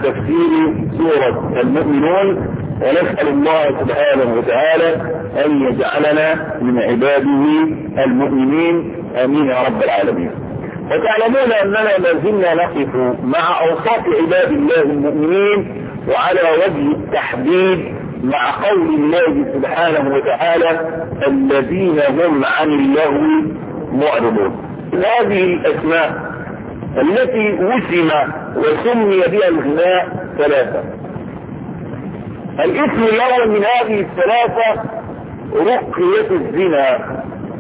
تفسير سورة المؤمنون، ونسأل الله سبحانه وتعالى أن يجعلنا من عباده المؤمنين، آمين يا رب العالمين. وتعلمون أننا ما زلنا نقف مع أوصاف عباد الله المؤمنين، وعلى وجه التحديد مع قول الله سبحانه وتعالى الذين هم عن اللغو معرضون. هذه الأسماء التي وسم وسمي بها الغناء ثلاثة. الاسم الأول من هذه الثلاثة رقية الزنا،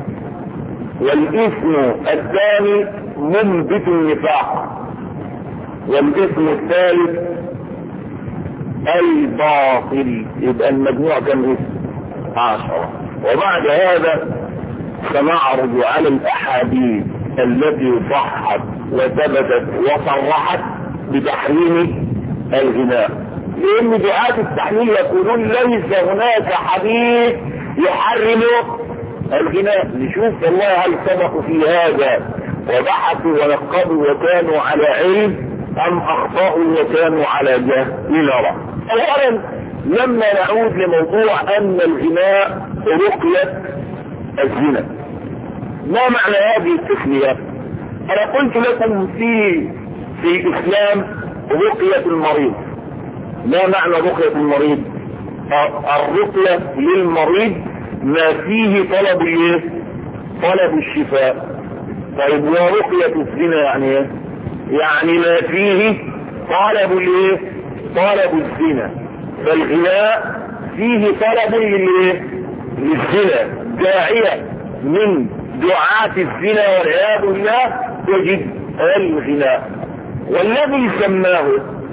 والاسم الثاني منبت النفاق، والاسم الثالث الباطل. يبقى المجموع كم اسم؟ 10. وبعد هذا سنعرض على الأحاديث التي صحت وثبتت وصرحت بتحريم الغناء، لأن دعاة التحليل يقولون ليس هناك حديث يحرم الغناء. نشوف والله هل سبقوا في هذا وبحثوا ونقبوا وكانوا على علم أم أخطأوا وكانوا على جهل؟ نرى. أولا لما نعود لموضوع أن الغناء رقية الزنا، ما معنى هذه التسمية؟ أنا قلت لكم في الإسلام رقية المريض. ما معنى رقية المريض؟ الرقية للمريض ما فيه طلب الشفاء. طيب ورقية الزنا يعني ايه؟ يعني ما فيه طلب الزنا. فالغناء فيه طلب للزنا، داعية من دعاة الزنا والعياذ بالله تجد الغناء. والذي سماه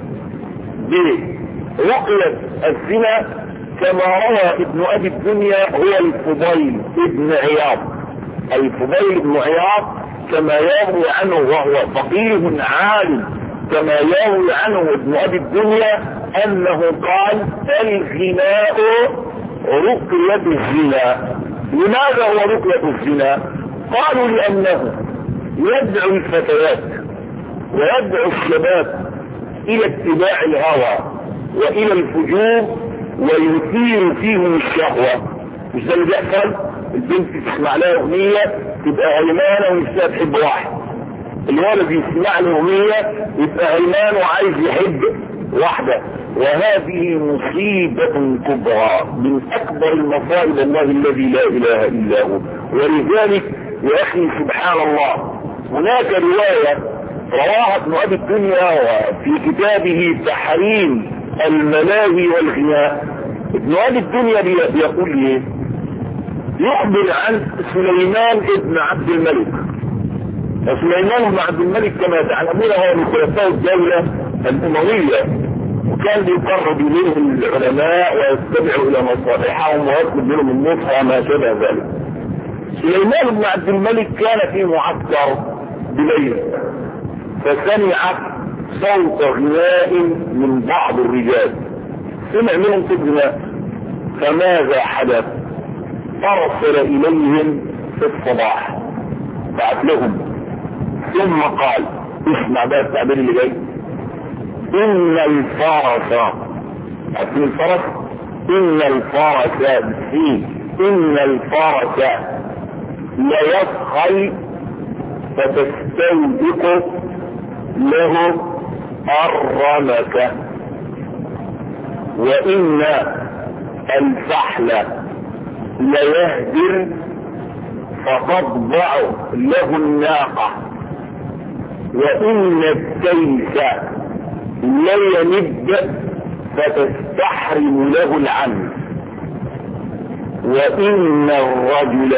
برقية الزنا كما روى ابن أبي الدنيا هو الفضيل ابن عياض. الفضيل ابن عياض كما يروي عنه وهو فقيه عالم، كما يروي عنه ابن أبي الدنيا أنه قال الغناء رقية الزنا. لماذا هو رقية الزنا؟ قالوا لأنه يدعو الفتيات ويدعو الشباب إلى اتباع الهوى وإلى الفجور ويثير فيهم الشهوة. مش ده اللي بيحصل؟ البنت تسمع لها أغنية تبقى هيمانة ونفسها تحب واحد، الولد يسمع له أغنية يبقى هيمان وعايز يحب واحدة. وهذه مصيبة كبرى من أكبر المصائب الله الذي لا إله إلا هو. ولذلك يا أخي سبحان الله هناك رواية رواها ابن أبي الدنيا وفي كتابه تحريم الملاهي والغناء. ابن أبي الدنيا بيقول ايه؟ يخبر عن سليمان ابن عبد الملك. سليمان بن عبد الملك كما تعلمون هو من خلفاء الدولة الأموية، وكان بيقرب إليهم العلماء ويستمع إلى مصالحهم ويطلب منهم النصح وما شابه ذلك. سليمان بن عبد الملك كان في معسكر بليل فسمع صوت غناء من بعض الرجال، سمع منهم صوت غناء. فماذا حدث؟ أرسل إليهم في الصباح، بعت لهم، ثم قال اسمع بقى التعبير اللي جاي: إن الفرس، عارفين الفرس؟ إن الفرس إن الفرس ليسخل فتستوبق له الرمكة، وإن الفحل ليهدر فتضبع له الناقة، وإن التيس ليمد فتستحرم له العنف، وإن الرجل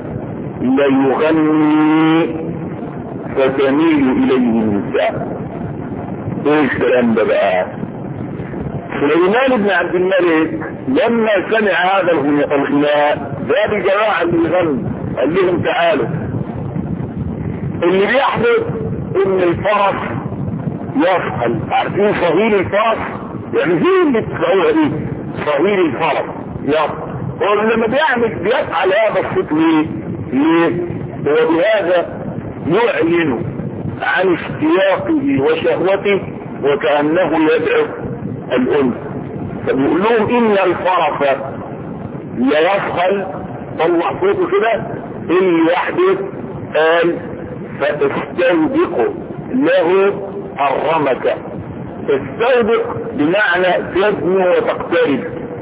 ليغني فتميل إليه النساء. ايه الكلام ده بقى؟ سليمان بن عبد الملك لما سمع هذا الغناء جاب الجماعة اللي يغنوا قال لهم تعالوا، اللي بيحدث ان الفرس يفعل، عارفين صهيل الفرس؟ يعني زي اللي تسمعوها دي صهيل الفرس يفعل. ولما بيفعل هذا الصوت ليه؟ وبهذا يعلن عن اشتياقه وشهوته وكأنه يدعو الأنثى. فبيقول لهم إن الفرس لا يفخل، طلع صوته كده، اللي يحدث قال فاستودق له الرمكة. تستودق بمعنى تزنو وتقترب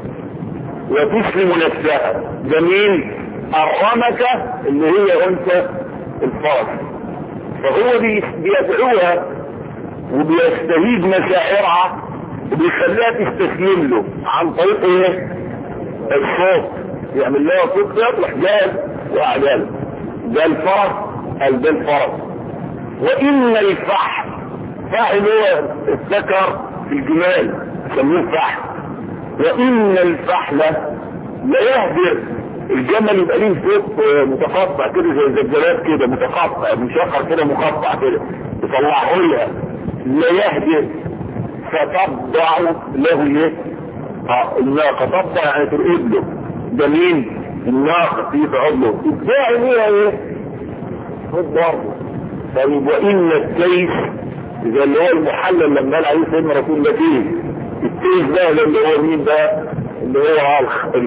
وتسلم نفسها. جميل. الرمكة اللي هي أنثى الفرس، فهو بيدعوها وبيستهيد مشاعرها وبيخليها تستسلم له عن طريق ايه؟ الصوت. يعمل لها صوت يطلع جال وأعجال. ده الفرس، قال ده الفرس. وإن الفحل، فحل هو الذكر في الجمال يسموه فحل. وإن الفحل لا يهدر، الجمل يبقى ليه صوت متقطع كده زي الزجاجات كده، متقطع مشخر كده مقطع كده يطلعه لها. لا يهدر فتضع له ايه؟ الناقة تضع يعني ترقد له. ده مين؟ الناقة في عضله الداعي ليها ايه؟ خد برضه. طيب وإن الكيس، إذا اللي هو المحلل لما قال عليه سيدنا رسول الله فيه الكيس ده اللي هو مين بقى؟ اللي هو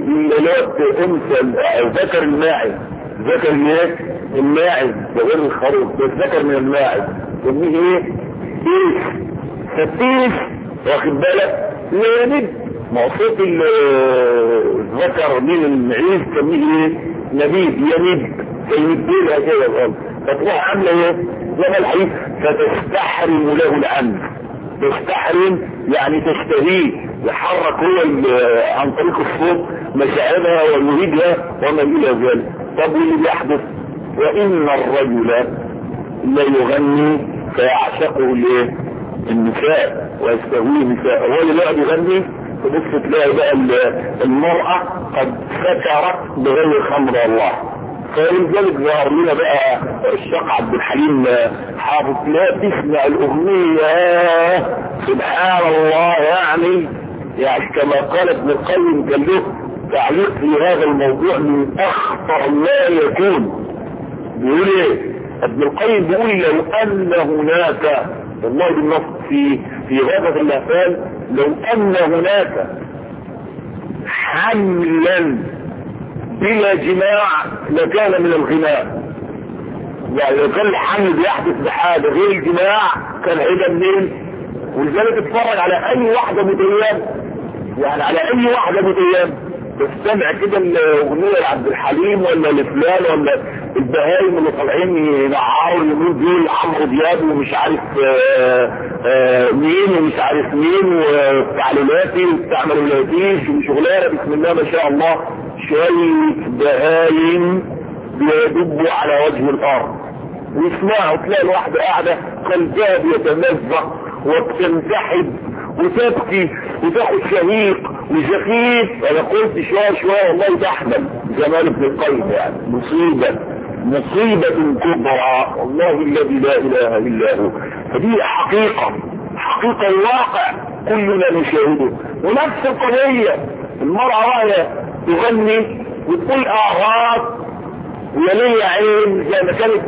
انثى الذكر الماعز، ذكر ايه؟ الماعز، ده غير الخروف، ده الذكر من الماعز. يسميه ايه؟ كيس. فالكيس واخد بالك لا ينب، موصوف الذكر من المعيز يسميه ايه؟ نبيب، ينب، فينبيلها كده الغلط. فتروح عامله ايه؟ زي الحديث فتستحرم له العمل. تستحرم يعني تشتهيه، يحرك هو عن طريق الصوت مشاعرها ويهيجها وما الى ذلك. طب واللي بيحدث؟ وان الرجل لا يغني فيعشقه الايه؟ النساء ويستهويه النساء. هو اللي يقعد يغني تبص تلاقي بقى المرأة قد سكرت بغير خمر الله. فلذلك ظهر لنا بقى الشيخ عبد الحليم حافظ، لا تسمع الأغنية سبحان الله يعني كما قال ابن القيم كان له تعليق في هذا الموضوع من أخطر ما يكون. بيقول ايه ابن القيم؟ بيقول لو أن هناك، والله بالنص في غابة الأفعال، لو أن هناك حملا بلا جماع لكان من الغناء. يعني لو كان الحمل بيحدث بحاجة غير الجماع كان هيبقى منين؟ ولذلك اتفرج على اي واحدة متيام، يعني على اي واحدة متيام تستمع كده الاغنية لعبد الحليم ولا لفلان ولا البهايم اللي طالعين ينعروا اليومين دول عمرو دياب ومش عارف مين ومش عارف مين وتعليماتي وبتاع ملولاتيش وشغلانه بسم الله ما شاء الله، شويه بهايم بيدبوا على وجه الارض ويسمعوا. تلاقي الواحده قاعده قلبها بيتمزق وبتنسحب وتبكي وتاخد شهيق وزفيف. انا قلت شويه والله تحمل جمال ابن القيم، يعني مصيبة كبرى والله الذي لا اله الا هو. فدي حقيقة الواقع كلنا نشاهده. ونفس القضية المرأة وهي تغني وتقول اغاث ويا ليا عين زي ما كانت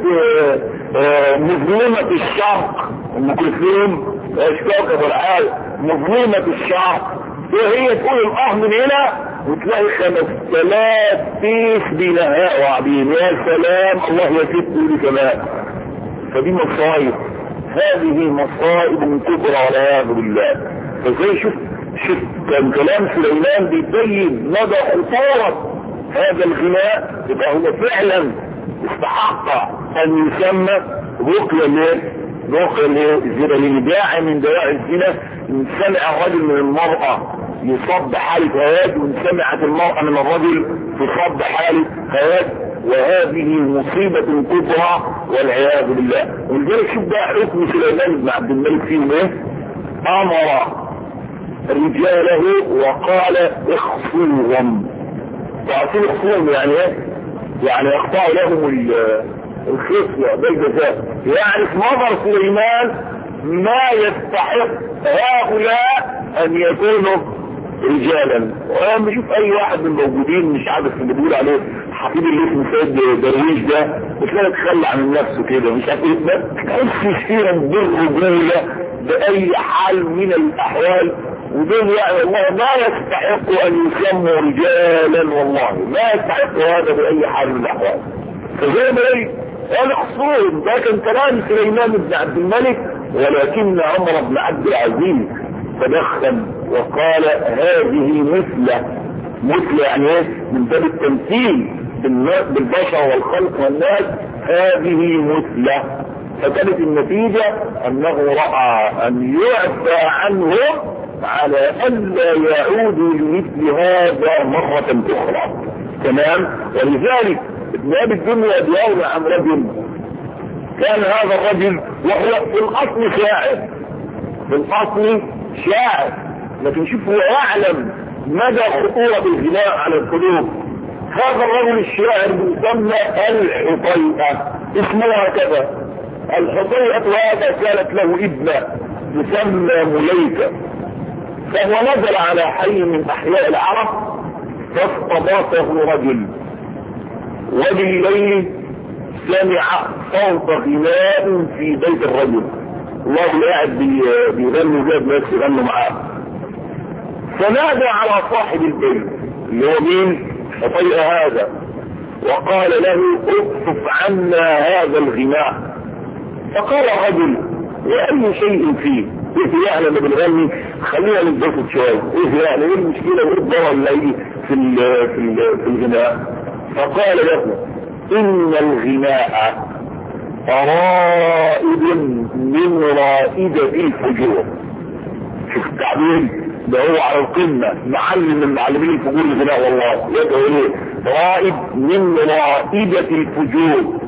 مظلمة الشرق ام كلثوم اشتاق والعال مظلمة الشرق، وهي تقول الاه من هنا وتلاقي 5000 بيس بنهاء وعبين. يا سلام، الله يسد لي كمان. فدي مصايب، هذه مصائب كبرى والعياذ بالله. فزي شوف كان كلام سليمان بيبين مدى خطورة هذا الغناء. يبقى هو فعلا استحق ان يسمى رقية الزنا، لان داعي من دواعي الزنا ان سمع الرجل من المرأة يصب حالة هياد، وان سمعت المرأة من الرجل تصب حالة هياد، وهذه مصيبة كبرى والعياذ بالله. ولذلك شوف بقى حكم سليمان بن عبد الملك فيهم ايه؟ امر رجاله وقال اخصوهم. تعرفين اخصوهم يعني ايه؟ يعني يقطعوا لهم الخصية بالجزاء. يعني في نظر سليمان ما يستحق هؤلاء ان يكونوا رجالا. وانا بشوف اي واحد من الموجودين مش عارف اللي بيقول عليه حفيد اللي اسمه سيد درويش ده بتلاقي تخلى عن نفسه كده مش عارف ايه، ما تحسش فيها بالرجوله باي حال من الاحوال. ودول يعني والله ما يستحقوا ان يسموا رجالا، والله ما يستحقوا هذا باي حال من الاحوال. فزي ما ايه انا اقصد ده كان كلام سليمان بن عبد الملك، ولكن عمر بن عبد العزيز تدخل وقال هذه مثل يعني ايه من باب التمثيل بالبشر والخلق والناس، هذه مثله. فكانت النتيجة انه رأى ان يعفى عنهم على ان لا يعودوا لمثل هذا مرة اخرى. تمام. ولذلك ابن ابي الدنيا بيروي عن رجل كان هذا الرجل وهو في الاصل شاعر، لكن شوف هو يعلم مدى خطورة الغناء على القلوب. هذا الرجل الشاعر يسمى الحطيئة، اسمها كذا الحطيئة، وهذا كانت له ابنة يسمى مليكة. فهو نزل على حي من احياء العرب فاستضافه رجل، وبالليل سمع صوت غناء في بيت الرجل، الله قاعد بيغنوا جاب ناس يغنوا معاه. فنادى على صاحب البيت اللي هو مين؟ حطيئة هذا، وقال له اكشف عنا هذا الغناء. فقال الرجل واي شيء فيه؟ ايه يعني اللي بنغني؟ خلينا نتبسط شويه، ايه يعني ايه المشكله وايه الضرر اللي في الغناء؟ فقال له ان الغناء رائد من رائدة الفجور. شوف التعبير ده، هو على القمة معلم من معلمين الفجور الغناء، والله يدعو اليه رائد من رائدة الفجور،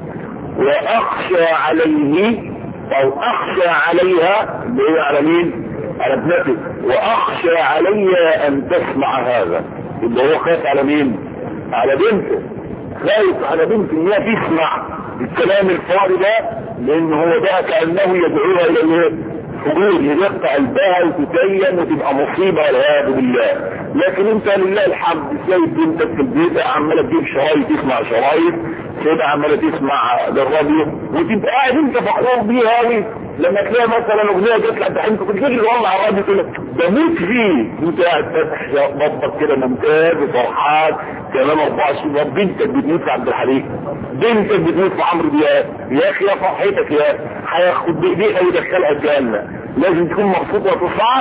واخشى عليه او اخشى عليها اللي هي على مين؟ على ابنته، واخشى عليها ان تسمع هذا. اللي هو خاف على مين؟ على بنته، خايف على بنته ان هي تسمع الكلام الفاضي ده، لان هو ده كانه يدعوها الى الفجور، يقطع قلبها وتتين وتبقى مصيبه والعياذ بالله. لكن انت لله الحمد سايب بنتك في البيت عماله تجيب شرايط، تسمع شرايط، كده عماله تسمع بالراديو، وتبقى قاعد انت فخور بيها قوي. لما تلاقي مثلا اغنيه جت لك انت كنت تيجي والله على الراديو تقول لك بموت فيه، وانت قاعد فاتح بطك كده ممتاز وفرحان كمان 24. بنتك بتموت في عبد الحليم، بنتك بتموت في عمرو دياب، يا اخي يا فرحتك يا هياخد بايديها ويدخلها الجنه. لازم تكون مبسوط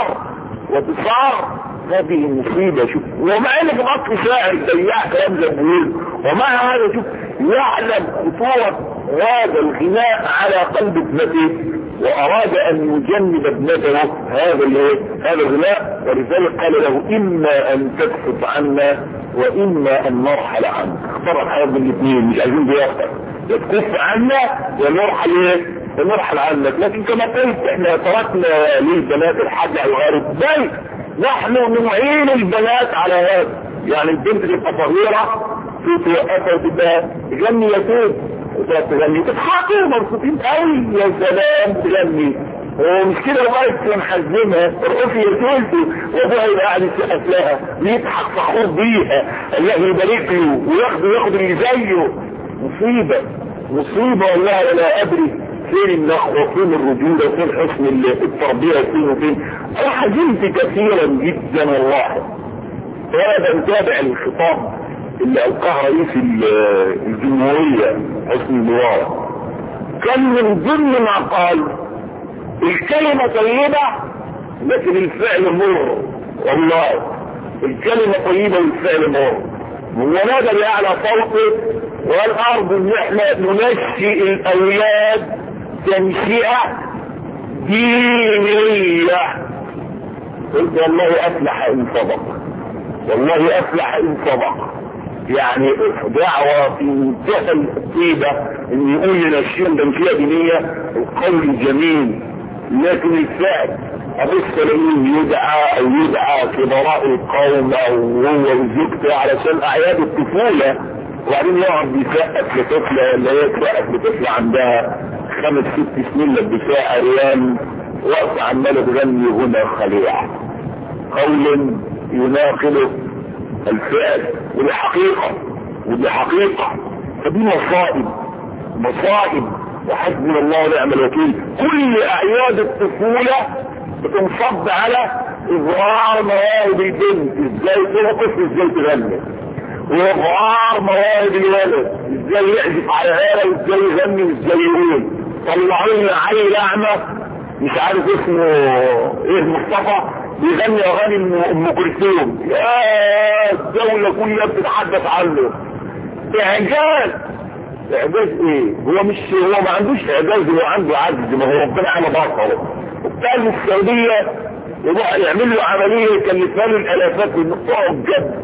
وتصار هذه المصيبة. شوف ومع انك الاصل شاعر بياع كلام زبور، ومع هذا شوف يعلم خطورة هذا الغناء على قلب ابنته، واراد ان يجنب ابنته هذا الغناء. ولذلك قال له اما ان تكف عنا واما ان نرحل عنك. اختار الحياة من الاثنين، مش عايزين بيختار، تكف عنا ونرحل عنك. لكن كما قلت احنا تركنا للبنات الحاجة الغارب، بل نحن نعين البنات على هذا. يعني البنت تبقى صغيرة توقفها وتبقى تغني يتوب وتغني تضحكوا مبسوطين قوي يا سلام تغني، ومش كده لغايه محزمها ترقصي يتوب وابوها يبقى قاعد يسقف لها ويضحك فخور بيها، الله يبارك له وياخد اللي زيه. مصيبه والله لا ادري فين النخوة وفين الرجولة وفين حسن التربية وفين. انا حزنت كثيرا جدا والله. وانا بتابع الخطاب اللي القاه رئيس الجمهورية حسني مبارك، كان من ضمن ما قال الكلمة طيبة لكن الفعل مر. والله الكلمة طيبة والفعل مر. ونادى بأعلى صوته والارض ان احنا ننشئ الاولاد تنشئة دينية. قلت والله افلح ان صدق، والله افلح ان صدق. يعني دعوة في منتهى الطيبة ان يقول لنشئ تنشئة دينية، القول جميل، لكن الفعل ابص له يدعى كبراء القوم او هو وزوجته علشان اعياد الطفولة، وبعدين يقعد يسقف لطفلة ولا هي تسقف لطفلة عندها 5-6 سنين لبسها عريان وقت عمالة تغني هنا خليع. قول يناقض الفعل، ودي حقيقة فدي مصائب وحسبنا الله ونعم الوكيل. كل اعياد الطفولة بتنصب على اظهار مواهب البنت، ازاي ترقص ازاي تغني، واظهار مواهب الولد ازاي يعزف على آلة ازاي يغني ازاي يقول. طلعوا لنا عيل اعمى مش عارف اسمه ايه مصطفى بيغني اغاني ام كلثوم، يا الدولة كلها بتتحدث عنه. اعجاز ايه؟ هو ما عندوش اعجاز، هو عنده عجز، ما هو ربنا على بصره. وبتاع السعودية يروح يعمل له عملية يكلفها له الالافات انه اعجب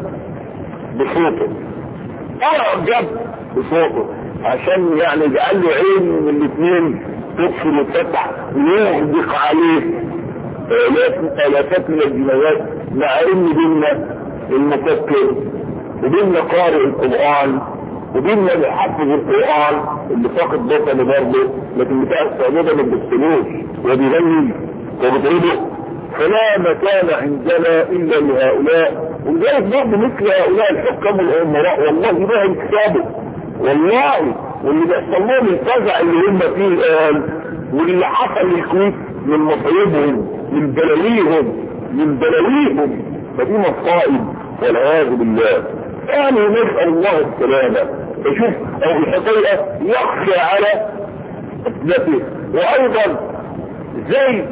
بصوته عشان يعني يجعل له عين من الاثنين تقفل وتفتح ويغدق عليه الافات من الجنايات، مع ان بينا المفكر وبينا قارئ القرآن وبينا اللي حفظ القرآن اللي فاقد بطنه برضه، لكن بتاع السعودية ده ما بيبصلوش وبيغني وبيضربه. فلا مكان عندنا الا لهؤلاء. ولذلك برضه مثل هؤلاء الحكام والامراء والله ما يكسبوا والله، واللي بيحصل لهم الفزع اللي هم فيه الان واللي حصل للكويت من مصايبهم من بلاويهم فدي مصائب والعياذ بالله. يعني نسأل الله السلامة. فشوف او الحقيقة يخشى على ابنته. وايضا زي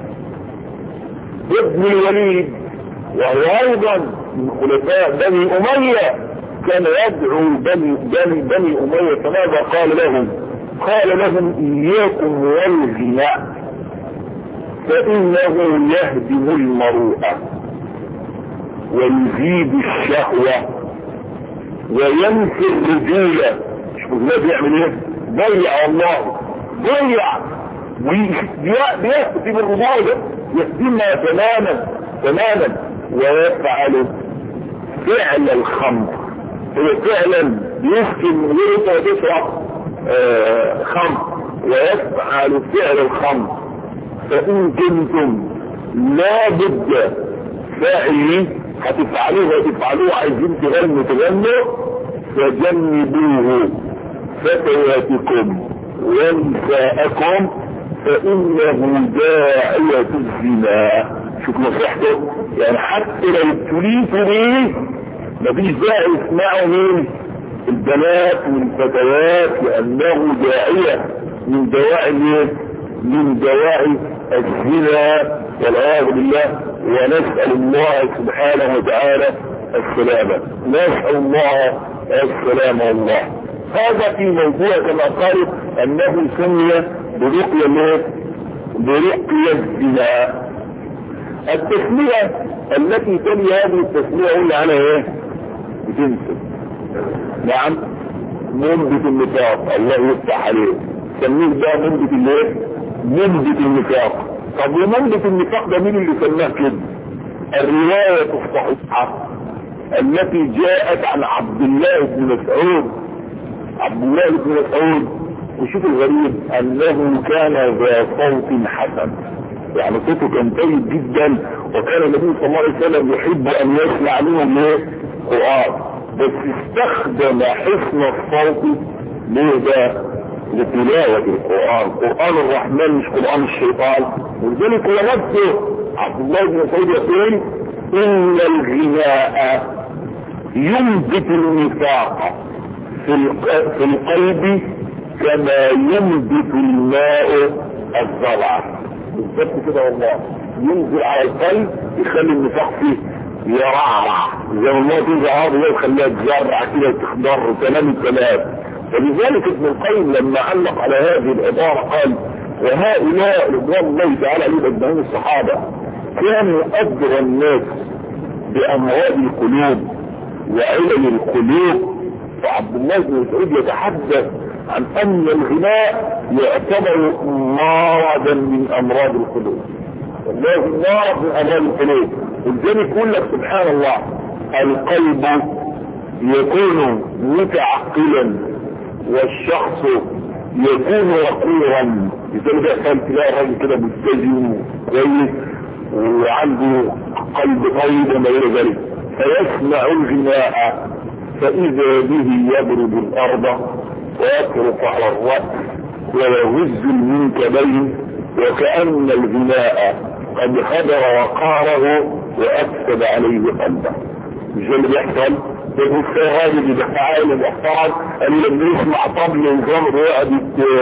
ابن الوليد وهو ايضا من خلفاء بني امية كان يدعو بني امية. فماذا قال لهم؟ قال لهم اياكم والغناء فانه يهدم المروءة ويزيد الشهوة وينفي الرجولة. شوفوا ده بيعمل ايه؟ ضيع الله بيختم الرجولة يهدمها تماما ويفعل فعل الخمر. هو فعلا بيسكن من غير تشرب خمر ويفعل فعل الخمر. فإن كنتم لا بد فاعلين هتفعلوه عايزين تغنوا فجنبوه فتياتكم ونساءكم فإنه داعية الزنا. شوف نصيحته، يعني حتى لو ابتليتوا بيه مفيش داعي يسمعوا مين؟ البنات والفتيات، لأنه داعية من دواعي الزنا والعياذ بالله. ونسأل الله سبحانه وتعالى السلامة، نسأل الله السلامة والله. هذا في موضوع كما قالوا أنه سمي برقية الزنا. التسمية التي تلي هذه التسمية قلنا عنها ايه؟ بتنسب. نعم، منبت النفاق. الله يفتح عليه، سميه بقى منبت النفاق. طب ومنبت النفاق ده مين اللي سماه كده؟ الرواية الصحيحة التي جاءت عن عبد الله بن مسعود. وشوف الغريب انه كان ذا صوت حسن، يعني صوته كان طيب جدا، وكان النبي صلى الله عليه وسلم يحب ان يسمع منهم القرآن، بس استخدم حسن الصوت لتلاوة القرآن. قرآن الرحمن مش قرآن الشيطان. ولذلك هو نفسه عبد الله بن مسعود يقول ان الغناء ينبت النفاق في القلب كما ينبت الماء الزرع. بالضبط كده والله، ينزل على القلب يخلي النفاق فيه يرعرع زي ما تنزل عرض يخليها تزرع كده وتخضر وتنام الكلام. فلذلك ابن القيم لما علق على هذه العبارة قال وهؤلاء رضوان الله تعالى عليهم اجمعين الصحابة كانوا أدرى الناس بأمراض القلوب وعلل القلوب. فعبد الله بن مسعود يتحدث عن أن الغناء يعتبر مرضا من أمراض القلوب، والله مرض من أمراض القلوب. ولذلك يقول لك سبحان الله القلب يكون متعقلا والشخص يكون وقورا. لذلك بيحصل تلاقي الراجل كده متزن كويس وعنده والقلب طيب وما الى ذلك، فيسمع الغناء فاذا به يضرب الارض ويطرق على الراس ويهز المنكبين وكأن الغناء قد خدر وقاره وافسد عليه قلبه. مش ده اللي بيحصل؟ الراجل اللي بيحاول الاحترام اللي بيسمع طبل وجمر ويقعد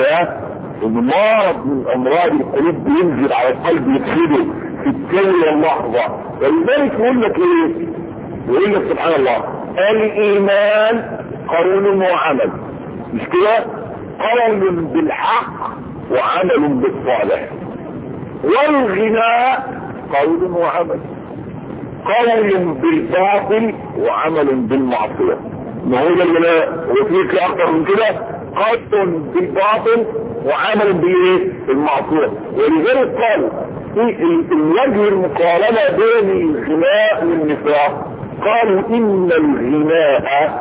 مرض من امراض القلوب بينزل على القلب يفسده في الثانية اللحظة. ولذلك يقول لك ايه؟ يقول لك سبحان الله الايمان قول وعمل، مش كده؟ قول بالحق وعمل بالصالح. والغناء قول وعمل، قول بالباطل وعمل بالمعصية. ما هو ده الغناء؟ وفيك اكتر من كده؟ قول بالباطل وعمل بالمعصية. ولذلك قال في الوجه المقارنة بين الغناء والنفاق، قالوا ان الغناء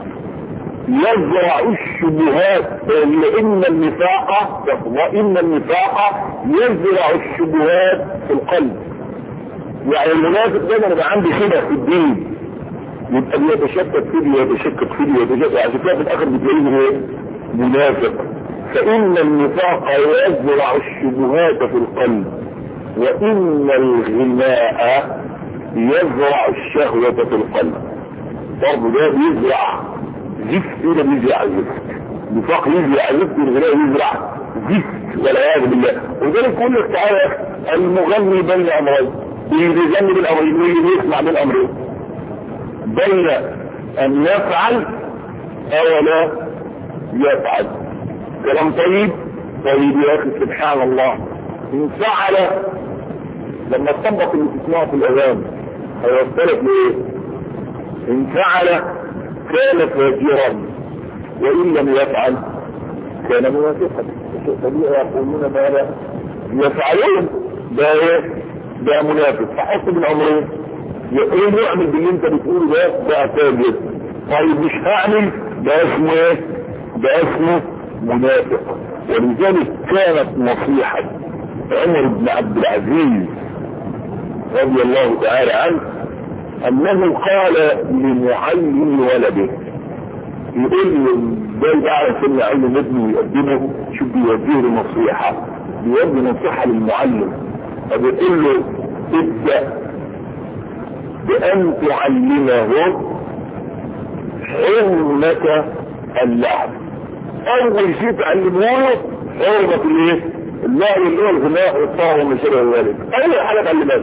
يزرع الشبهات، لان النفاق يزرع الشبهات في القلب. يعني المنافق دايما يبقى عنده شبه في الدين، يبقى بيتشكك فيه ويتشكك عشان كده في الاخر بتلاقيه ايه؟ منافق. فان النفاق يزرع الشبهات في القلب، وان الغناء يزرع الشهوة في القلب. برضه ده بيزرع زفت، ولا بيزرع زفت؟ النفاق يزرع زفت والغناء يزرع زفت والعياذ بالله. وذلك يقول لك تعالى المغني بين امرين، اللي بيغني بالامرين واللي بيسمع بالامرين، بين ان يفعل او لا يفعل. كلام طيب يا اخي سبحان الله. ان فعل لما تطبق اللي تسمعه في الاذان هيوصلك لايه؟ ان فعل كان فاجرا وان لم يفعل كان منافقا. طبيعي يقولون ماذا يفعلون؟ ده منافق. فحط بالامرين، يقول يعمل باللي انت بتقوله ده فاجر، طيب مش هعمل، ده اسمه ايه؟ ده اسمه منافق. ولذلك كانت نصيحة عمر بن عبد العزيز رضي الله تعالى عنه انه قال لمعلم ولده، يقول له ده يعرف ان يعلم ابنه يقدمه، شوف بيوجه له نصيحة، بيوجه نصيحة للمعلم، فبيقول له ابدأ بأن تعلمه حرمة اللعب. أول شيء تعلمه له حرمة الايه؟ اللعب اللي هو الغناء والطهر وما شابه ذلك. أول حاجة تعلمها،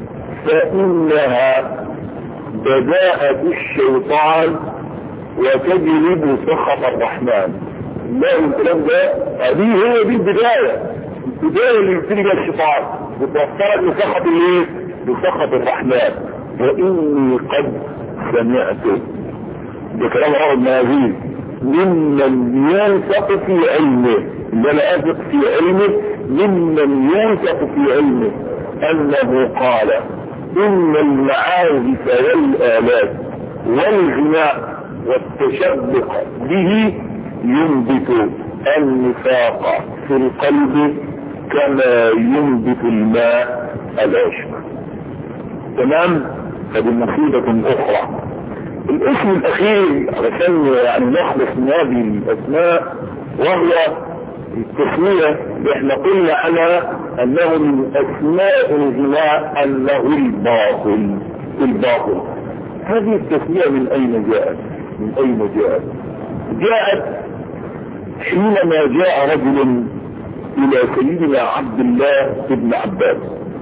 فإنها بداءة الشيطان وتجلب سخط الرحمن. لا الكلام ده هذه هي دي البداية اللي يبتدي بها الشيطان بتوصلك لسخط الايه؟ لسخط الرحمن. وإني قد سمعت، ده كلام عمر بن عزيز، ممن ينفق في علمه، اللي انا اثق في علمه، ممن ينفق في علمه انه قال ان المعازف والآلات والغناء والتشبق به ينبت النفاق في القلب كما ينبت الماء العشب. تمام؟ هذه مصيبة اخرى. الاسم الاخير علشان يعني نخلص من هذه الاسماء، وهو التسمية اللي احنا قلنا عنها انه من اسماء الغناء انه الباطل. هذه التسمية من اين جاءت؟ جاءت حينما جاء رجل الى سيدنا عبد الله بن عباس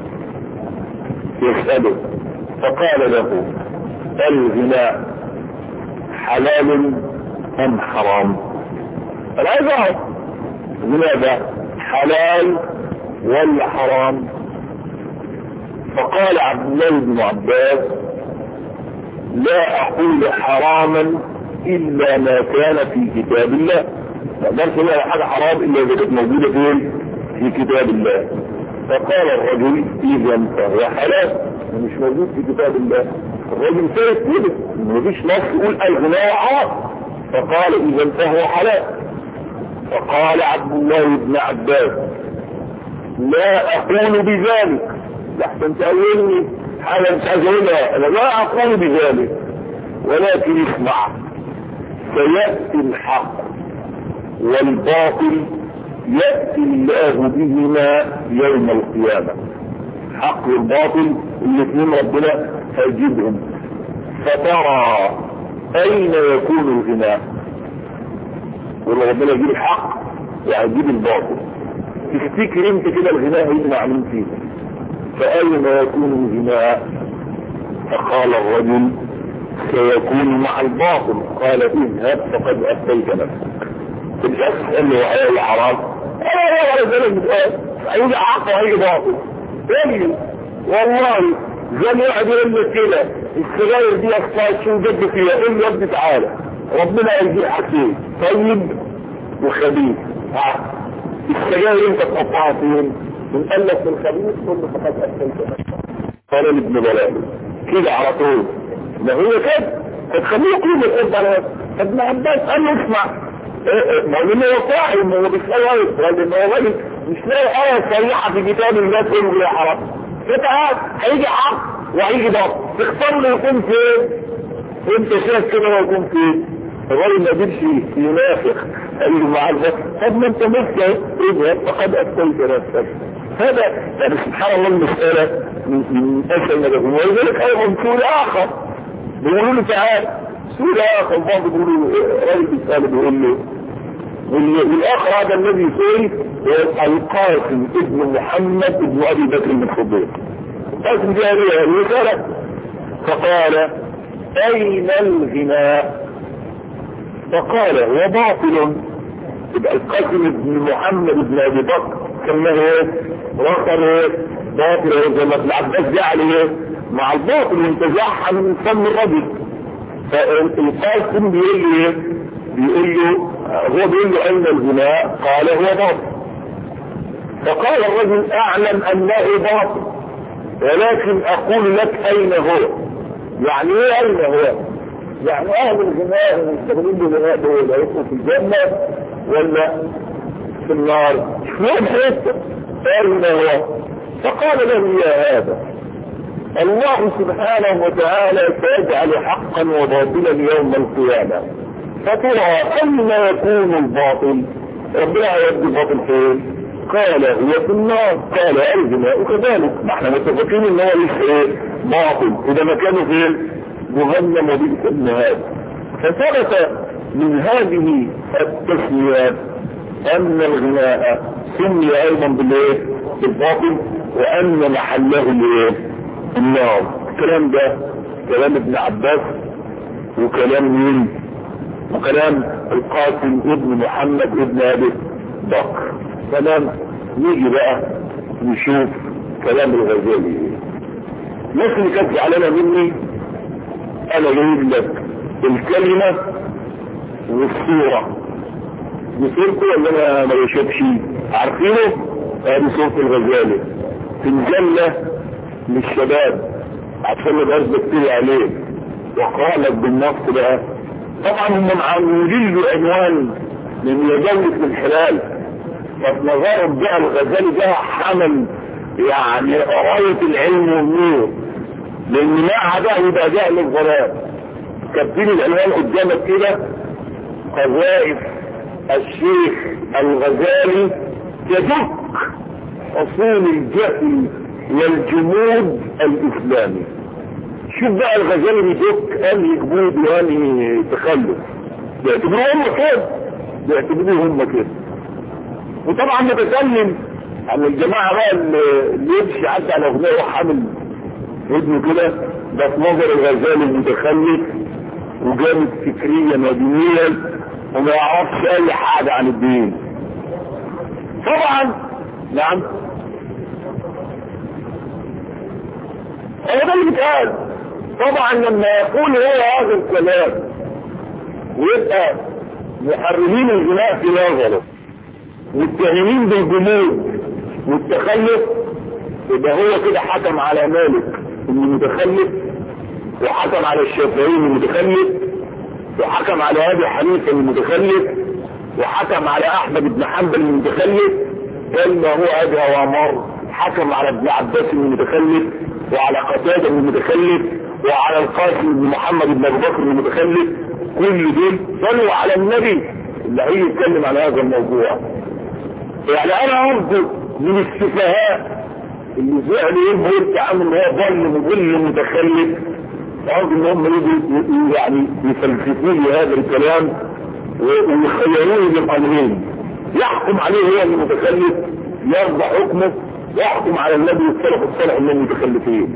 يسأله، فقال له الغناء حلال ام حرام؟ انا عايز اعرف الغناء ده حلال ولا حرام؟ فقال عبد الله بن عباس لا اقول حراما الا ما كان في كتاب الله. ما اقدرش اقول حاجه حرام الا اذا كانت موجوده في كتاب الله. فقال الرجل اذا فهو حلال، مش موجود في كتاب الله. الرجل سيد كده مفيش نص يقول الغناء حرام، فقال اذا فهو حلال. فقال عبد الله بن عباس لا اقول بذلك، لحسن تقولني حاجة مش عايز اقولها، انا لا اقول بذلك، ولكن اسمع، سيأتي الحق والباطل يأتي الله بهما يوم القيامة. الحق والباطل الاثنين ربنا هيجيبهم، فترى اين يكون الغناء؟ والله ربنا يجيب الحق وهيجيب الباطل، تفتكر انت كده الغناء هيجمع من فيه؟ فأين يكون الغناء؟ فقال الرجل سيكون مع الباطل. قال اذهب فقد أفتيت نفسك. الشخص قال له ايه حرام؟ انا ولا ذلك بتقال هيجي حق وهيجي باطل. يجي والله زي ما يقعد يقول لك كده السجاير دي اصلا شو جد فيها؟ قول له يا ابني تعالى ربنا يجيب حكيم طيب وخبيث. السجاير انت تحطها فين؟ من قال لك الخبيث كله فقد أفتيت نفسك. قال ابن بلال كده على طول، ما هو كده هتخليه يقول الحب على ابن عباس. قال له اسمع، ما هو انه صاحي، ما هو بيسأل ولا ما هو راجل مش لاقي آية صريحة في كتاب الله تقول له يا حرام. فتعال هيجي حق وهيجي ضغط، تختار له يكون فين؟ انت شايف كده هو يكون فين؟ الراجل ما قدرش ينافق، قال له مع الوقت طب ما انت مفتى اذهب فقد أفتيت نفسك. هذا يعني سبحان الله المسألة من أسهل ما تكون. ولذلك أيضا سؤال آخر بيقولوا له تعال، سؤال آخر بعض بيقولوا راجل بيسأله بيقول له والآخر هذا الذي سئل القاسم ابن محمد ابن أبي بكر الصديق. القاسم جاء له الرسالة فقال أين الغناء؟ فقال وباطل. يبقى القاسم ابن محمد ابن أبي بكر كما هو وقر باطل زي ما ابن عباس جاء عليه مع الباطل وانتزعها من فم الرجل. فالقاسم بيقول له أين الغناء؟ قال هو باطل. فقال الرجل أعلم أنه باطل ولكن أقول لك أين هو. يعني ايه أين هو؟ يعني أهل الغناء المستغلين بالغناء دول هيبقوا في الجنة ولا في النار؟ شلون حيث أين هو؟ فقال له يا هذا الله سبحانه وتعالى سيجعل حقا وباطلا يوم القيامة، فترى أين يكون الباطل؟ ربنا يبدو الباطل فين؟ قال هو في النار. قال الغناء كذلك، نحن متفقين ان هو ليس باطل اذا ما كانوا فين؟ جهنم وبئس المهاد. فثبت من هذه التسميات ان الغناء سمي ايضا بالباطل وان محله النار. الكلام ده كلام ابن عباس وكلام مين؟ وكلام القاسم ابن محمد ابن ابي بكر. تمام. نيجي بقى نشوف كلام الغزالي. الناس اللي كانت زعلانه مني انا جايب لك الكلمه والصوره. دي صورته ولا ما يشوفش؟ عارفينه؟ ادي صوره الغزالي في مجله للشباب عشان ما يبقاش بكتير عليه. وقال لك بالنص بقى طبعا هم معمولين له عنوان من يجوز الحلال، فنظرهم بقى الغزالي ده حمل يعني غاية العلم والنور، لان معها ده يبقى جهل الظلام. كاتبين العنوان قدامك كده قذائف الشيخ الغزالي تدك اصول الجهل والجمود الاسلامي. شوف بقى الغزالي بيدك انهي جمود وانهي تخلف، بيعتبروه هم كده، بيعتبروه هم كده. وطبعا بتكلم عن الجماعة بقى اللي يمشي عدى على اغنية وحامل ابنه كده، ده في نظر الغزالي المتخلف وجامد فكريا ودينيا وما يعرفش اي حاجة عن الدين. طبعا نعم هذا اللي بيتقال. طبعا لما يقول هو هذا الكلام ويبقى محرمين الغناء في نظره متهمين بالجمود والتخلف، يبقى هو كده حكم على مالك انه متخلف، وحكم على الشافعي انه متخلف، وحكم على ابي حنيفه انه متخلف، وحكم على احمد بن حنبل انه متخلف. قال ما هو ابي وامر حكم على ابن عباس انه متخلف. وعلى قتادة المتخلف وعلى القاسم بن محمد بن ابي بكر المتخلف، كل دول صلوا على النبي اللي هيجي يتكلم عن هذا الموضوع. يعني انا ارجو من السفهاء اللي زعلوا يبقوا يتعامل ان هو ضل مضل متخلف، ارجو ان هم يجوا يعني يفلسفوا لي هذا الكلام ويخيروني بالامرين، يحكم عليه هو المتخلف يرضى حكمه، يحكم على النبي والسلف الصالح من المتخلفين.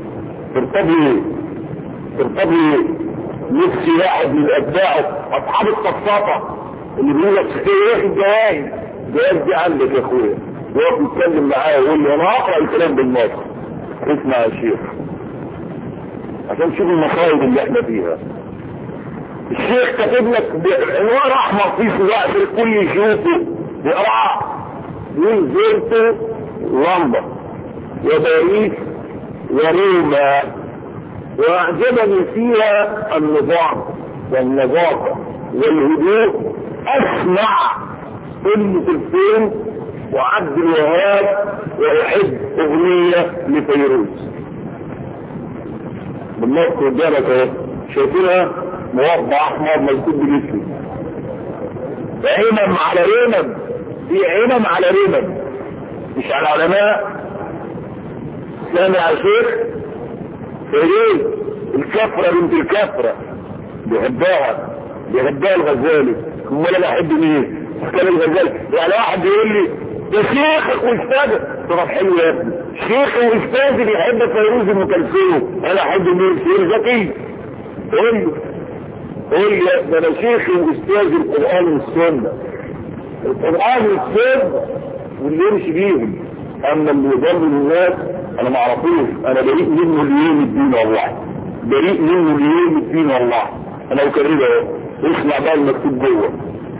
ترتضي نفسي واحد من اتباعه اصحاب الصفاقه اللي بيقول لك ايه الجوائز دي عندك يا اخويا، وهو بيتكلم معايا ويقول لي انا اقرا الكلام بالنص. اسمع يا شيخ عشان تشوف المصايب اللي احنا فيها. الشيخ كاتب لك بعنوان احمر في صداع الكل يشوفه يقراه، يقول زرت لندن وباريس وروما واعجبني فيها النظام والنظافه والهدوء. اسمع ام كلثوم وعبد الوهاب واحب اغنيه لفيروز. بالنص قدامك اهو، شايفينها موضع احمر مكتوب بالاسم، عينم على عينم، دي عينم على عينم، مش على علماء. سامع يا شيخ؟ فيروز الكفره بنت الكفره بيحبها الغزالي. امال انا احب مين؟ كان الغزالي. يعني واحد يقول لي ده شيخك واستاذك، طب حلو يا ابني، شيخي واستاذي بيحب فيروز ام كلثوم، انا احب مين؟ شيخ زكي. قول لي ده انا شيخي واستاذي القران والسنه، القران والسنه واللي يمشي بيهم. اما اللي يضل الناس انا ما اعرفوش، انا بريء منه ليوم الدين والله، بريء منه ليوم الدين والله. انا اكررها، اسمع بقى المكتوب جوه.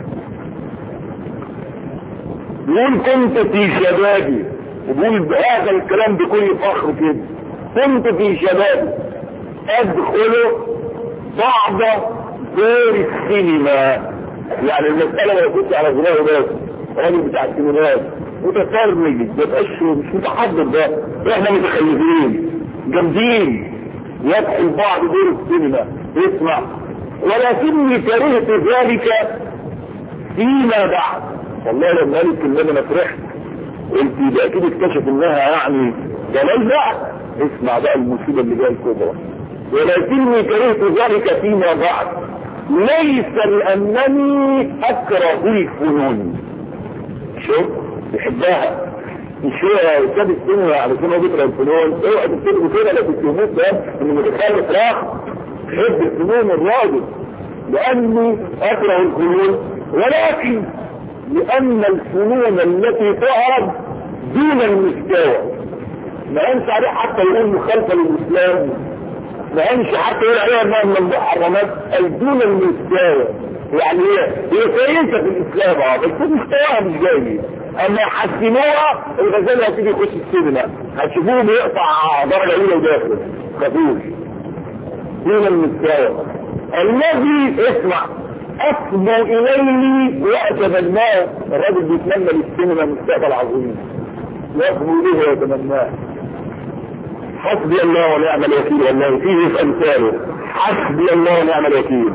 يقول كنت في شبابي، وبقول بهذا الكلام بكل فخر كده، كنت في شبابي ادخل بعض دور السينما. يعني المسألة ما يكونش على غناه بس، راجل بتاع السينمات متفرج ما يبقاش مش متحضر، ده احنا متخلفين جامدين يدخل بعض دور السينما. اسمع، ولكني كرهت ذلك فيما بعد. والله لما قالت ان انا فرحت قلت ده اكيد اكتشف انها يعني جلال بقى. اسمع بقى المصيبه اللي جايه الكبرى، ولكني كرهت ذلك فيما بعد ليس لانني اكره الفنون. شوف بيحبها، مش هو استاذ السينما علشان هو بيكره الفنون. اوعى تفتكروا كده لا تتهموه ده انه متخلف، لا، بيحب الفنون الراجل لاني اكره الفنون، ولكن لان الفنون التي تعرض دون المستوى ما ينفع عليه حتى يقول مخالفه للاسلام، ما ينفع حتى يقول عليها انها من المحرمات دون المستوى. يعني هي كويسه في الاسلام بس مستواها مش جاي. اما يحسنوها الغزالي هتيجي يخش السينما هتشوفوه بيقطع درجه اولى وداخل خفوش دون المستوى الذي اسمع أصبوا إليه وأتمناه. الراجل بيتمنى للسينما مستقبل عظيم، يصبوا إليه ويتمناه. حسبي الله ونعم الوكيل، والله فيه في أمثاله، حسبي الله ونعم الوكيل.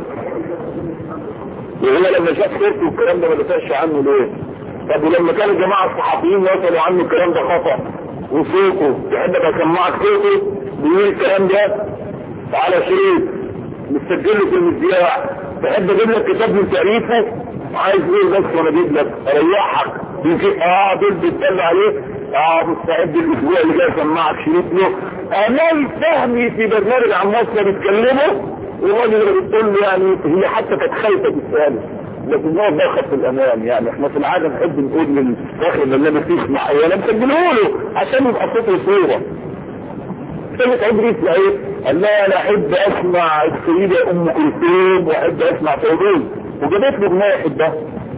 وهو لما شاف صورته الكلام ده ما دافعش عنه ليه؟ طب ولما كان الجماعة الصحفيين وصلوا عنه الكلام ده خطأ وصوته يحب اسمعك صوته بيقول الكلام ده على شريط مستجله في المذياع، تحب اجيب لك كتاب من تأليفه عايز ايه بس وانا اجيب لك اريحك يمكن دول بيتدل عليه مستعد الاسبوع اللي جاي اسمعك شريط له. امال فهمي في برنامج عن مصر بيتكلموا والراجل اللي بتقول له يعني هي حتى كانت خايفه تساله، لكن هو ضاغط في الامان. يعني احنا في العاده نحب نقول للاخر برنامج تسمع انا مسجله له عشان يبقى صوته صوره. كلمة عبريت ايه؟ قال لا انا احب اسمع السيدة ام كلثوم واحب اسمع فيروز، وجابت له اغنية يحبها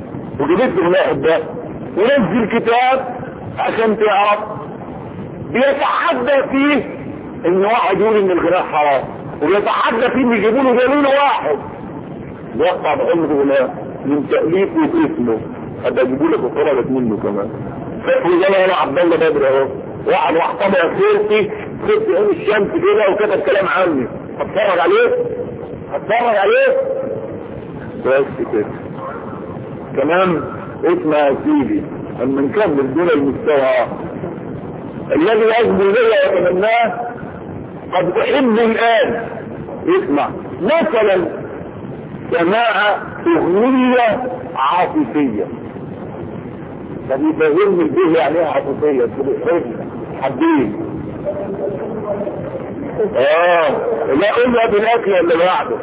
ونزل كتاب عشان تعرف بيتحدى فيه ان واحد يقول ان الغناء حرام، وبيتحدى فيه ان يجيبوا له دليل واحد يقطع بحلم غناء من تأليفه واسمه. هبقى اجيبوا لك وخرجت منه كمان. فاكروا زي انا عبد الله بدر اهو واحد واحتمل صورتي شفت عين الشمس كده وكتب كلام عني، هتفرج عليه بس كده. كمان اسمع يا سيدي، اما نكمل دون المستوى الذي يجب لي واتمناه. قد احب الان اسمع مثلا سماع اغنية عاطفية. طب يفهمني به يعني ايه عاطفية؟ حبيب لا قلنا بالاكل ولا بعده.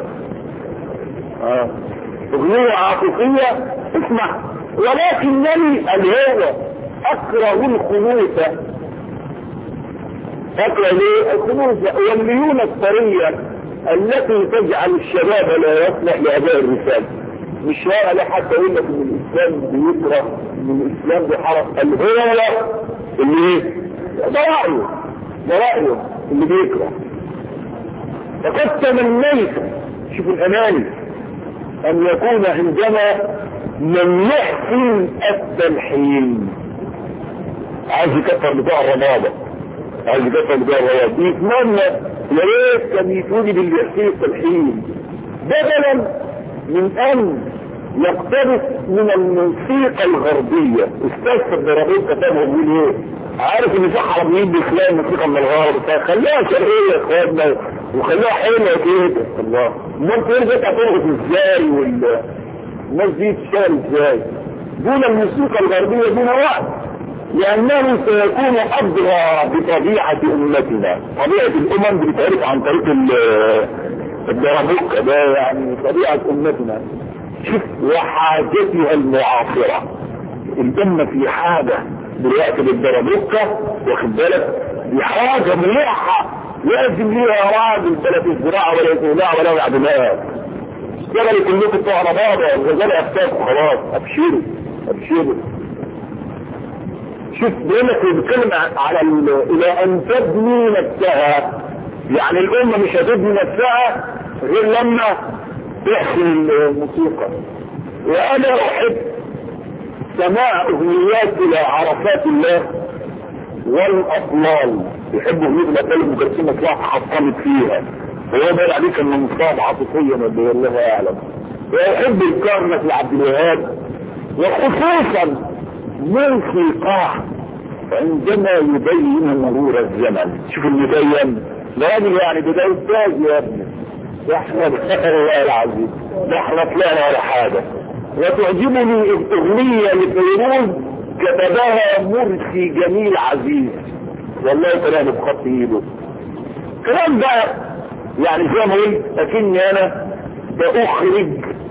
اغنية عاطفية اسمع. ولكنني الهوى اكره الخنوثة. اكره ليه الخنوثة والليونة الطرية التي تجعل الشباب لا يصلح لاداء الرسالة. مش واقع لا حتى اقول لك ان الاسلام بيكره، ان الاسلام بيحرق الهوى اللي ايه؟ ده رأيه اللي بيكره. فقد تمنيت، شوف الاماني، ان يكون عندنا من يحسن التلحين. عايز يكفر بتاع الرمادة، بيتمنى يا ريت كان يتوجد اللي يحسن التلحين بدلا من ان يقتبس من الموسيقى الغربية. استاذ الدرابيط كتابه بيقول ايه؟ عارف ان في حراميين بيخلقوا الموسيقى من الغرب، فخليها شرقية يا اخواتنا وخليها حلوة كده. الله امال تقول ده هترقص ازاي والناس دي تشتغل ازاي؟ دون الموسيقى الغربية دون وقت، لانه سيكون اضرى بطبيعة امتنا. طبيعة الامم بتتعرف عن طريق الدرابوكة ده، يعني طبيعة امتنا. شوف وحاجتها المعاصرة. الامة في حاجة دلوقتي للدرابوكة، واخد بالك؟ دي حاجة مليحة لازم ليها راجل بلا الزراعة ولا الزراعة ولا العدمات. اشتغلوا كلكم بتوع ربابة الغزال افتاكوا خلاص. ابشروا. شوف بيقولك بيتكلم على الى ان تبني نفسها. يعني الامة مش هتبني نفسها غير لما تحسن الموسيقى. وانا احب سماع اغنيات الى عرفات الله والاطلال. يحبوا يجيبوا الاطلال المجسمة تلاقي حطمت فيها، وهو بقى عليك انه مصاب عاطفيا والله الله اعلم. ويحب الكرنك لعبد الوهاب، وخصوصا موسيقاه عندما يبين مرور الزمن. شوف المبين راجل يعني بداية استاذ يا ابني، احنا الله العظيم ده احنا طلعنا ولا حاجة. وتعجبني اغنية لفيروز كتبها مرسي جميل عزيز، والله كلام بخط ايده. كلام بقى يعني زي ما قلت اكني انا باخرج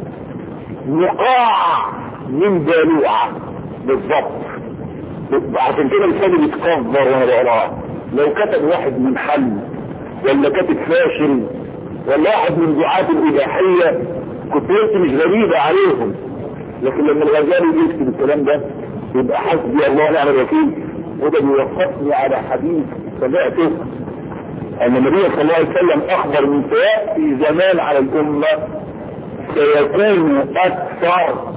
نقاع من بالوعة بالضبط. عشان كده لساني بيتكبر وانا بقراها. لو كتب واحد من حل ولا كاتب فاشل ولا واحد من دعاة الإباحية كنت قلت مش غريبة عليهم، لكن لما الغزالي بيكتب الكلام ده يبقى حسبي الله ونعم الوكيل. وده بيوقفني على حديث سمعته ان النبي صلى الله عليه وسلم اخبر من سيأتي زمان على الامة سيكون اكثر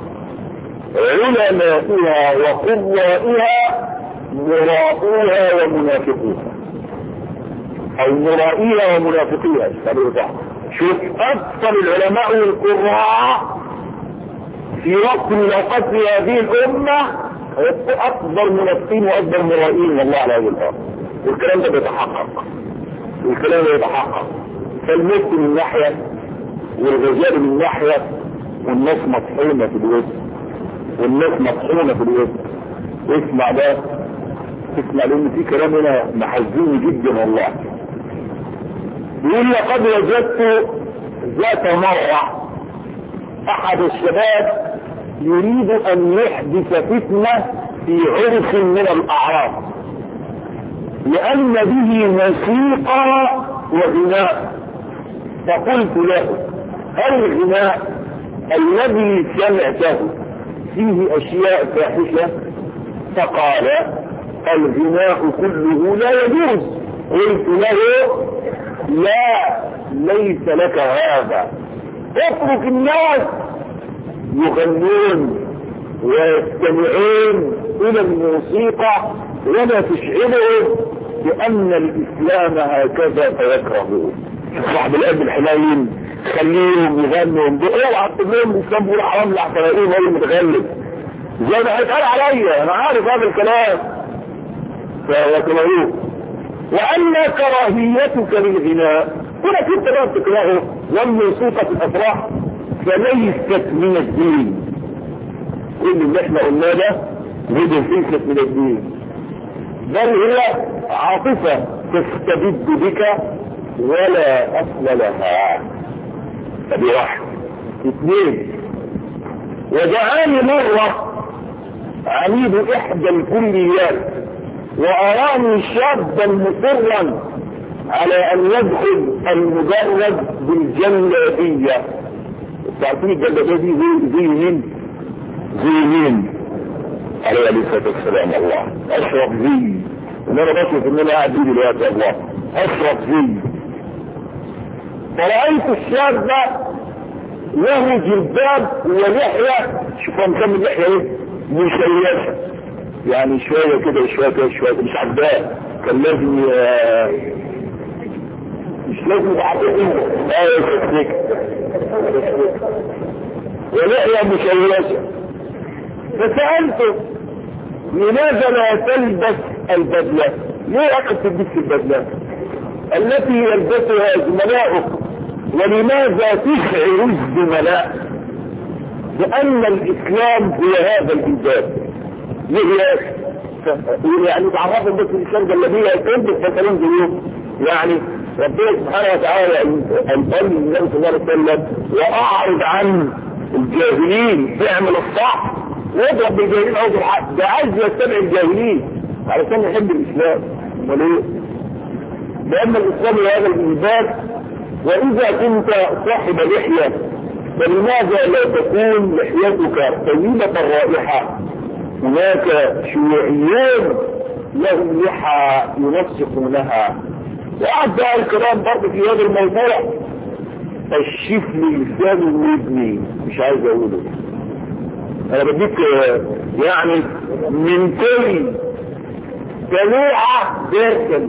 علمائها وقوائها مرائوها ومنافقوها، او مرائيها ومنافقيها. شوف اكثر العلماء والقراء في وقت من الاوقات في هذه الامة اكبر منافقين واكبر مرائين والله على هذه الارض. والكلام ده بيتحقق. فالمسك من ناحية والرجال من ناحية، والناس مطحونة في الوسط. اسمع ده، لان في كلام هنا محزن جدا والله. يقول لقد وجدت ذات مرة احد الشباب يريد ان يحدث فتنة في عرس من الاعراس لان به موسيقى وغناء. فقلت له هل الغناء الذي سمعته فيه اشياء فاحشة؟ فقال الغناء كله لا يجوز. قلت له لا، ليس لك هذا، اترك الناس يغنون ويستمعون الى الموسيقى ولا تشعرهم بأن الإسلام هكذا فيكرهه. صاحب القلب الحنين خليهم يغنوا اوعى تقول لهم الإسلام بيقول حرام العقلائيين هو المتغلب زي ما هيتقال عليا، أنا عارف هذا الكلام فيكرهوه. وأما كراهيتك للغناء هنا كنت لا تكرهه والموسيقى في الأفراح فليست من الدين. كل اللي احنا قلناه ده ليست من الدين، بل هي عاطفة تستبد بك ولا أصل لها. ادي واحد. اثنين، وجعلني مرة عميد إحدى الكليات وأراني شابا مصرا على أن يدخل المجرد بالجلابية. تعرفين الجلابية دي زي مين؟ زي مين؟ عليه الصلاة والسلام. الله أشرف زي، وأنا بشوف إن أنا قاعد فيه دلوقتي. الله أشرف زي. فرأيت الشاب له جلباب ولحية، شوفوا مسمى اللحية ايه؟ مشيشة، يعني شوية كده شوية كده شوية، مش عجباه، كان لازم مش لازم يعطيه ولحية مشيشة. فسألته لماذا لا تلبس البدلة؟ ليه أخذ تلبس البدلة التي يلبسها زملاؤك؟ ولماذا تشعر الزملاء بأن الإسلام هو هذا الإنجاب؟ ليه يعني تعرفوا بس الإسلام جلبية تلبس بنطلون زيهم؟ يعني ربنا سبحانه وتعالى قال للنبي صلى الله عليه وسلم وأعرض عن الجاهلين اعمل الصح واضرب بالجاهلين عوض الحق. ده عايز يتبع الجاهلين علشان يحب الإسلام. امال ايه؟ لأن الإسلام هو هذا الإنجاب. وإذا كنت صاحب لحية فلماذا لا تكون لحيتك طويلة الرائحة؟ هناك شيوعيون لهم لحى ينسقونها. وقعد بقى الكلام برضه في هذا الموضوع الشفل لسان الودني، مش عايز اقوله، انا بديك يعني من كل دلوعة درسا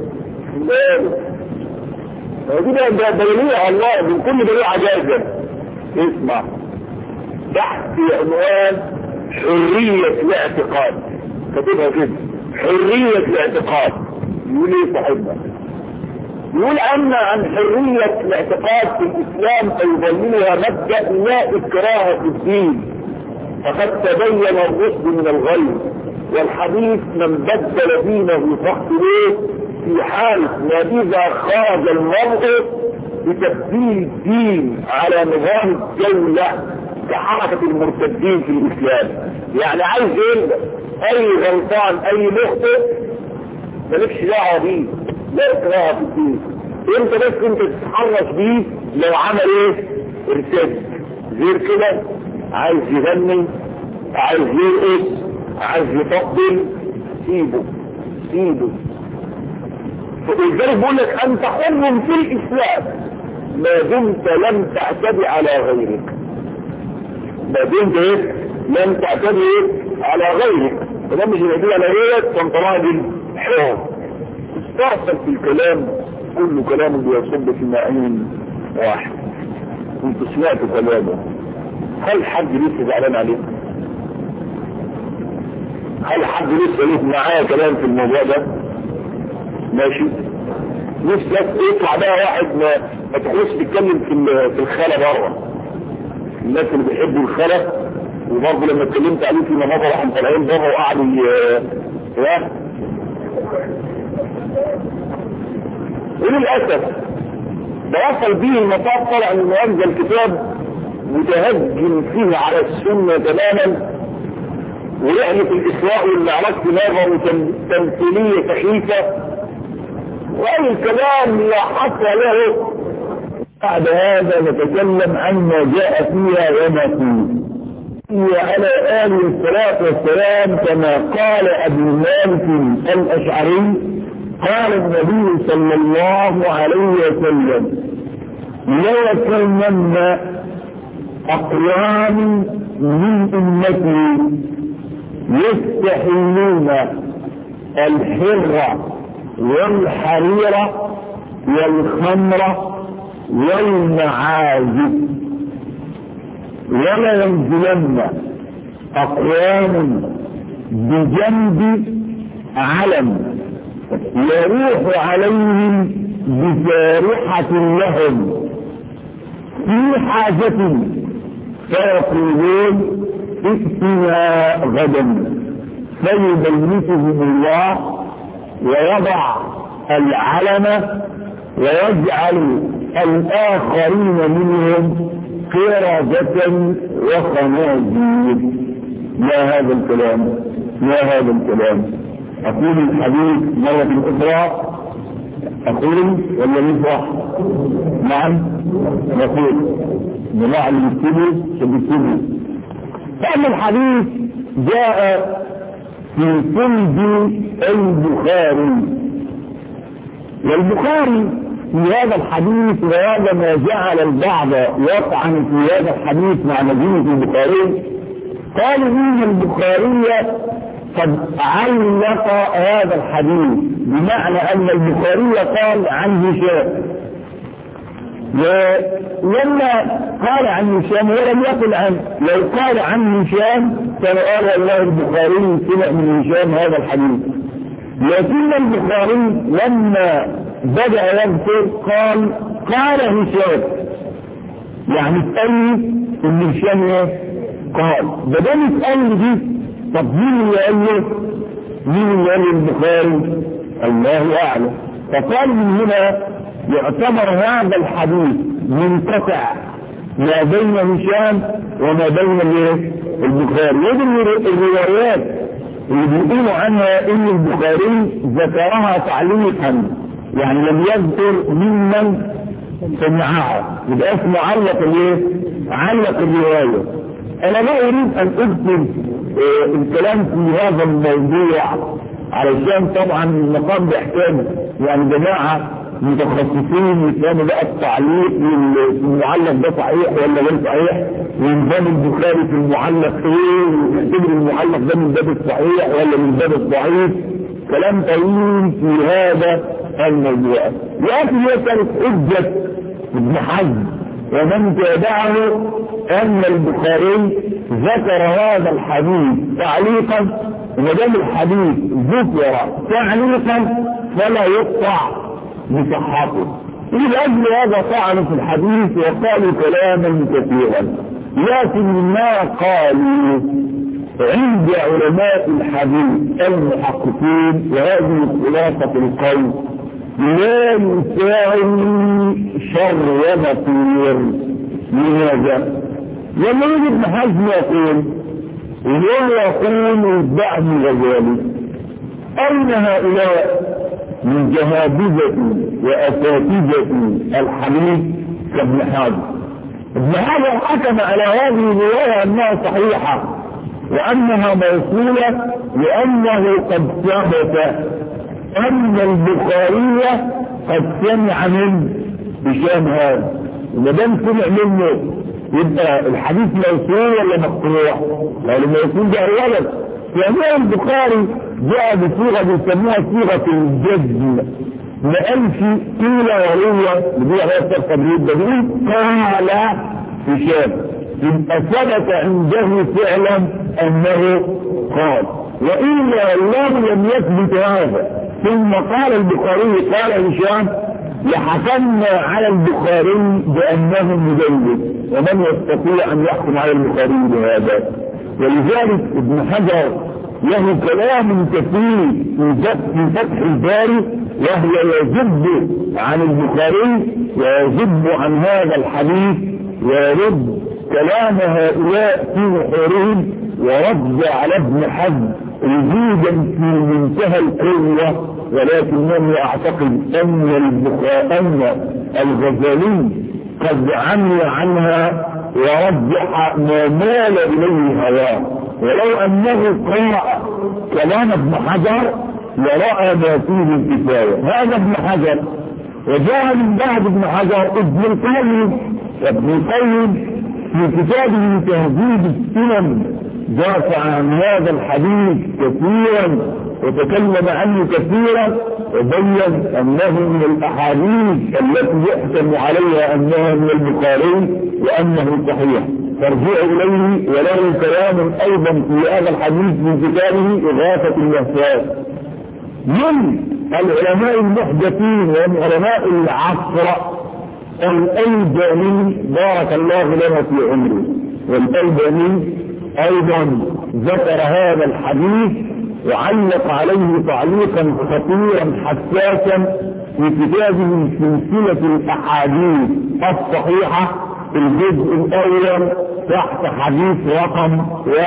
دي دليلها الله من كل دلوعة جازة. اسمع تحت عنوان حرية الاعتقاد، كتبها كده حرية الاعتقاد. يقول ايه صاحبنا؟ يقول أن عن حرية الاعتقاد في الإسلام فيضمنها مبدأ لا إكراه في الدين، فقد تبين الرشد من الغي، والحديث من بدل دينه فاقتلوه في حال ما إذا خرج المرء بتبديل الدين على نظام الدولة كحركة المرتدين في الإسلام. يعني عايز ايه؟ أي غلطان أي مخطئ مالكش دعوة بيه، لا إكراه في الدين. انت بس انت تتحرك بيه لو عمل ايه؟ ارتد. غير كده عايز يغني، عايز يرقص، عايز يطبل، سيبه سيبه. فلذلك بقول لك انت حر في الاسلام ما دمت لم تعتدي على غيرك. ما دمت ايه؟ لم تعتدي على غيرك. فده مش يعتدي على غيرك فانت راجل حر. استرسل في الكلام، كل كلام بيصب في معين واحد. كنت سمعت كلامه، هل حد لسه زعلان عليه؟ هل حد لسه ليه معاه كلام في الموضوع ده؟ ماشي؟ لسه يطلع بقى واحد ما تخلص تتكلم في الخلا بره. الناس اللي بيحبوا الخلا وبرضه لما اتكلمت عليه في مناظر راحوا طالعين بره وقعدوا وللأسف ده وصل به المطاف. طلع من أنزل كتاب متهجم فيه على السنة تماما، ورحلة الإسراء والمعراج في نظر تمثيلية سخيفة، وأي الكلام لا حصر له. بعد هذا نتكلم عما جاء فيها وما فيه. وعلى آله الصلاة والسلام كما قال أبو مالك الأشعري قال النبي صلى الله عليه وسلم ليكونن أقوام من أمتي يستحلون الحر والحريرة والخمرة والمعازف. ولا ينزلن أقوام بجنب علم يروح عليهم بجارحة لهم في حاجة فيقولون ائتنا غدا، فيبيتهم الله ويضع العلم ويجعل الآخرين منهم قردة وخنازير. ما هذا الكلام؟ ما هذا الكلام؟ أقول الحديث مرة أخرى، أقول ولا نفرح؟ نعم نقول جماعة اللي بيكتبوا. فأما الحديث جاء في سند البخاري، والبخاري في هذا الحديث، وهذا ما جعل البعض يطعن في هذا الحديث مع مدينة البخاري، قالوا إن البخاري قد علق هذا الحديث، بمعنى أن البخاري قال عن هشام، ولما قال عن هشام ولم يقل عنه. لو قال عن هشام كان قال الله البخاري سمع من هشام هذا الحديث، لكن البخاري لما بدأ يذكر قال هشام، يعني تقلي ان هشام قال. بدل تقلي دي، طب مين اللي قال له؟ مين اللي قال البخاري؟ الله اعلم. فقال من هنا يعتبر هذا الحديث منقطع ما بين هشام وما بين البخاري. ودي الروايات اللي بيقولوا عنها ان البخاري ذكرها تعليقا، يعني لم يذكر ممن سمعها، يبقى اسمه علق الروايه. انا لا اريد ان اذكر الكلام في هذا الموضوع علشان طبعا المقام بيحتاج يعني جماعه متخصصين يفهموا بقى التعليق المعلق ده صحيح ولا غير صحيح، وينظام البخاري في المعلق ايه، ويعتبر المعلق ده من باب الصحيح ولا من باب الضعيف. كلام طويل في هذا الموضوع. لكن هي كانت حجة ابن حزم ومن تابعه ان البخاري ذكر هذا الحديث تعليقا، وما دام الحديث ذكر تعليقا فلا يقطع بصحته. لأجل هذا طعنوا في الحديث وقالوا كلاما كثيرا، لكن ما قالوا عند علماء الحديث المحققين، وهذه خلاصة القول، لا يساوي شر وبطير. لماذا؟ لما يجي ابن حزم يقول الدعم الغزالي أين هؤلاء من جهابذة وأساتذة الحديث كابن حزم؟ ابن حزم حكم على هذه الرواية أنها صحيحة وأنها موصولة، لأنه قد ثبت أن البخاري قد سمع من هشام هذا، وما دام سمع منه يبقى الحديث موصول ولا مقطوع؟ لأنه موصول ده أولا. ثانيا البخاري جاء بصيغة بيسموها صيغة الجزم، ما قالش قيل وروى بدون هذا التبريد، ده قال هشام، يبقى ثبت عنده فعلا أنه قال. وإلا لو لم يثبت هذا ثم قال البخاري قال هشام لحكمنا على البخاري بأنه مجلد، ومن يستطيع أن يحكم على البخاري بهذا؟ ولذلك ابن حجر له كلام كثير في فتح الباري، وهو يذب عن البخاري ويذب عن هذا الحديث ويرد كلام هؤلاء في محورهم، ورد على ابن حزم وجودا في منتهى القوة. ولكنني اعتقد ان الغزالي قد عمي عنها ورجح ما مال اليه هواه، ولو انه قرأ كلام ابن حجر لرأى ما فيه الكفاية. هذا ابن حجر، وجاء من بعد ابن حجر ابن القيم، وابن القيم في كتابه تهذيب السنن دافع عن هذا الحديث كثيرا، وتكلم عنه كثيرا وبين أنه من الأحاديث التي يحكم عليها أنها من البخاري وأنه صحيح، فارجعوا إليه وله كلام أيضا في هذا الحديث من كتابه إغاثة اللهفان. من العلماء المحدثين ومن علماء العصر الألباني بارك الله لنا في عمره، والألباني أيضا ذكر هذا الحديث وعلق عليه تعليقا خطيرا حساسا في كتابه سلسلة الأحاديث الصحيحة في الجزء الأول تحت حديث رقم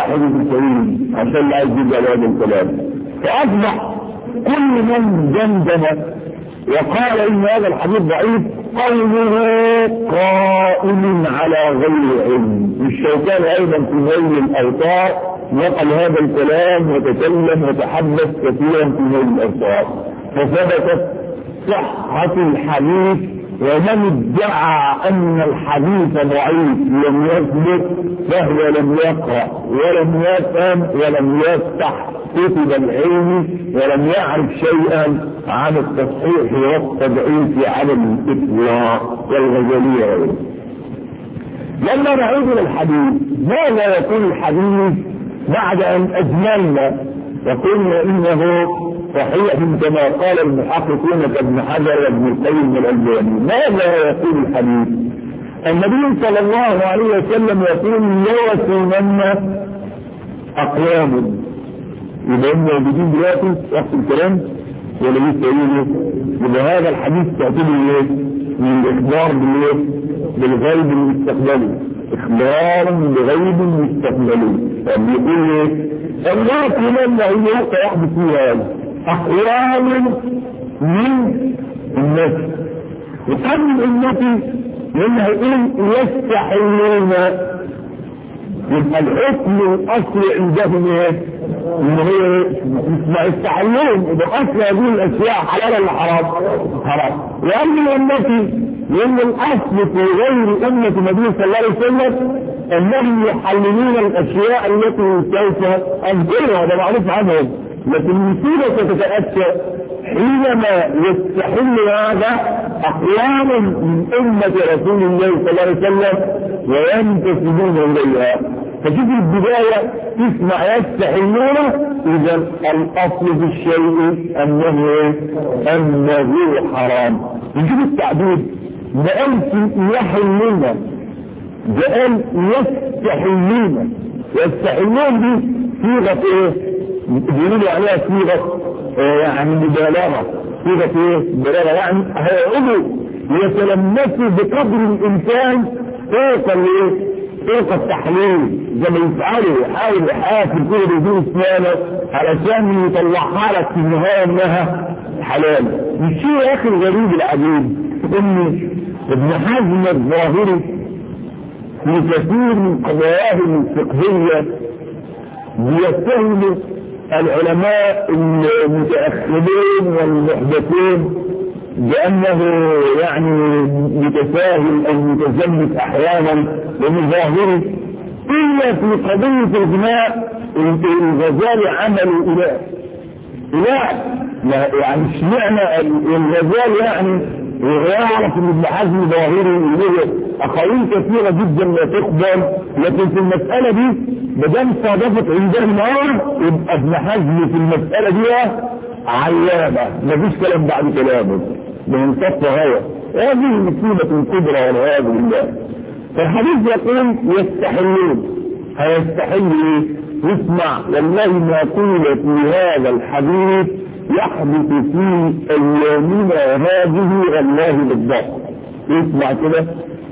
91 عشان لا يجيب على هذا الكلام. فأصبح كل من جندم وقال إن هذا الحديث ضعيف قوله قائم على غير علم. الشوكاني أيضا في نيل الأوطار نقل هذا الكلام وتكلم وتحدث كثيرا في نيل الأوطار، فثبتت صحة الحديث. ومن ادعى أن الحديث ضعيف لم يثبت فهو لم يقرأ ولم يفهم ولم يفتح كتب العلم ولم يعرف شيئا عن التصحيح والتضعيف على الإطلاق والغزالية غيره. لما نعود إلى الحديث، ماذا يكون الحديث بعد أن أجملنا وقلنا إنه صحيح كما قال المحققون كابن حجر وابن القيم والألباني؟ ماذا يقول الحديث؟ النبي صلى الله عليه وسلم يقول ليكونن أقوام، يبقى هم موجودين دلوقتي وقت الكلام ولا لسه يقولوا؟ يبقى هذا الحديث تعتبر ايه؟ من الإخبار بالغيب المستقبلي، إخبار بغيب مستقبلي. فبيقول ايه؟ الله يكونن هي وقت يحدث فيها أقوام من الناس، وقبل الناس لما يقول يستحلون، يبقى الحكم الأصلي عندهم ايه؟ ان هو ما يستحلون، يبقى أصل هذه الأشياء حلال ولا حرام؟ حرام. وأما الأمة لأن الأصل في غير أمة النبي صلى الله عليه وسلم أنهم يحللون الأشياء التي سوف أذكرها، هذا معروف عنهم، لكن المصيبة تتأتى حينما يستحل هذا أقوام من أمة رسول الله صلى الله عليه وسلم وينتسبون إليها. فشوف البداية تسمع يستحلونه، إذا الأصل في الشيء أنه حرام. نشوف التعبير بأن يحلون بأن يستحلون. يستحلون دي صيغة ايه؟ بيقولوا عليها صيغة يعني مبالغة، صيغة ايه؟ مبالغة، يعني هيقولوا يتلمسوا بقدر الإمكان فوق الايه؟ فوق التحليل، زي ما يفعلوا يحاول يحافظ كل بدون اسنانه علشان يطلعها لك في النهاية انها حلال. الشيء يا اخي الغريب العجيب ان ابن حزم الظاهري في كثير من قضاياهم الفقهية بيتهم العلماء المتأخرين والمحدثين بأنه يعني متساهل أو متزمت أحيانا من ظاهره، إلا في قضية الإجماع الغزالي عملوا إله يعني اشمعنى الغزالي يعني ويعرف ان ابن حزم ظاهري له اقاويل كثيره جدا لا تقبل، لكن في المساله دي ما دام صادفت عندهم يبقى ابن حزم في المساله دي علامه، مفيش كلام بعد كلامه بمنتصف هوى. هذه مصيبه كبرى والعياذ بالله. فالحديث يقول يستحلون، هيستحل ايه؟ اسمع والله ما قيل في هذا الحديث يحدث في ايامنا هذه والله بالضبط. اسمع كده،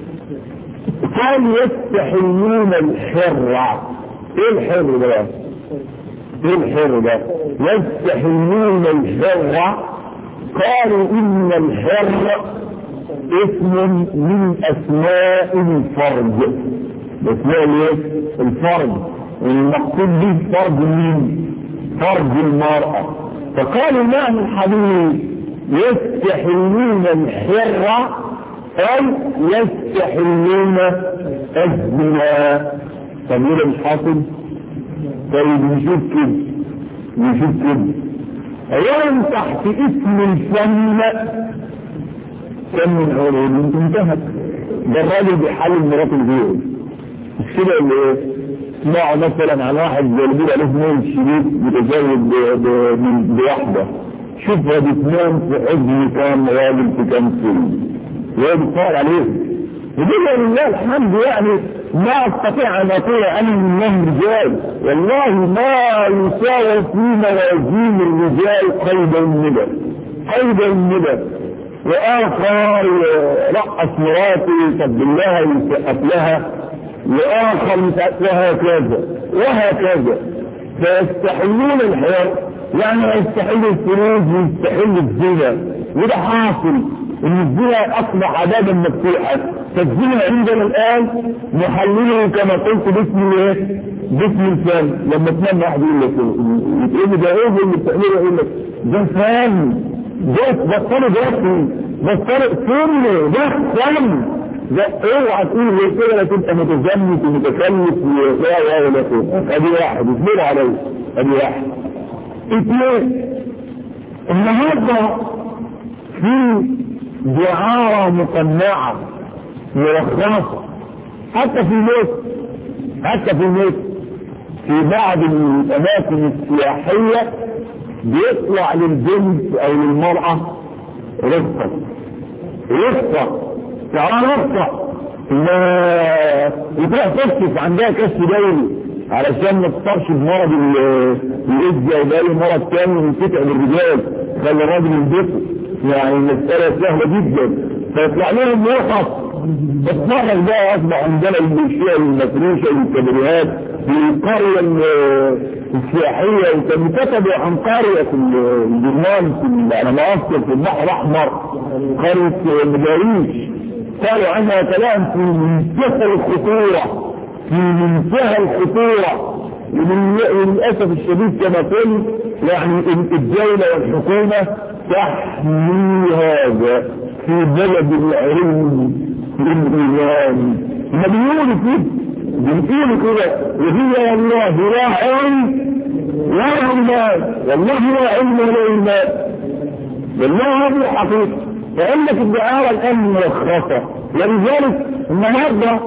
قال يستحلون الحر. ايه الحر ده؟ ايه الحر ده؟ يستحلون الحر. قالوا ان الحر اسم من اسماء الفرد، اسماء ايه؟ الفرد، المقصود به فرد مين؟ فرد المرأة. فقالوا معنى الحديث يستحلون الحر أي يستحلون الزنا. طب مش حاصل؟ طيب نشوف كده اولا تحت اسم الفن كم من علوم انتهت. ده الراجل بيحلل مرات الغير مش كده اللي ايه؟ اسمعوا مثلا عن واحد زي اللي بيبقى له اثنين شريك متزوج بواحده، شوف هو بيتنام في حجم كام راجل في كام سن وهو بيتفرج عليه. وده لله الحمد يعني ما استطيع ان اقول انا منهم رجال، والله ما يساوي في موازين الرجال قيد الندى، قيد الندى. واخر رقص مراته سب لها ويسقف لها، واخر وهكذا وهكذا. فيستحلون الحياه، يعني يستحل الفلوس ويستحل الزنا، وده حاصل ان الزنا اصبح عذابا مفتوحا. فالزنا عندنا الان نحلله كما قلت باسم ايه؟ باسم الفن. لما تنام واحد يقول لك يقول ده ايه اللي بتعمله؟ يقول لك ده فن، ده بطلوا دلوقتي، بطلوا فن، ده فن. ده اوعى تقول زي كده لا تبقى متزمت ومتكلف ولا كده. ادي واحد اثنين عليه، ادي واحد. اثنين، النهارده في دعارة مقنعة مرخصة حتى في مصر، حتى في مصر في بعض الأماكن السياحية بيطلع للبنت أو للمرأة رفقة، رفقة تعال رفقة ما يتروح تكشف عندها كشف دولي علشان ما تصابش بمرض الإيدز أو بأي مرض تاني وينفتح للرجال خلي الراجل ينبسط. يعني المسألة سهلة جدا. فيطلع لهم مرخص. اتفرج بقى اصبح عندنا المنشئة والمفروشة والكبريات في القرية السياحية، وكانوا كتبوا عن قرية في الجرمان على مصر في البحر الأحمر، قرية مداريش، قالوا عنها كلام في منتهى الخطورة، في منتهى الخطورة. وللأسف الشديد كما قلت يعني الدولة والحكومة تحمي هذا في بلد العلم والإيمان. ما بيقولوا كده، بيقولوا كده، وهي والله لا علم ولا إيمان، والله لا علم ولا إيمان، والله هذه الحقيقة. فإنك الدعارة الآن مرخصة. ولذلك النهارده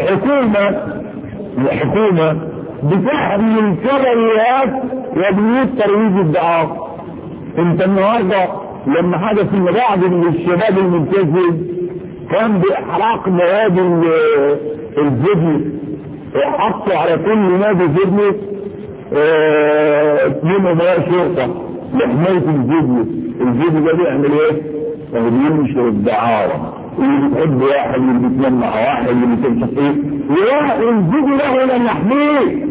الحكومة بتحمي الكبريات وبيوت ترويج الدعارة. انت النهارده لما حدث ان بعض الشباب الملتزم كان باحراق مواد الفيديو، حطوا على كل نادي فيديو 2 امراء شرطه لحمايه الفيديو. الفيديو ده بيعمل ايه؟ بينشر الدعاره، اللي بتحب واحد، اللي بيتنم مع واحد، اللي بتمسك ايه، الفيديو له من يحميه،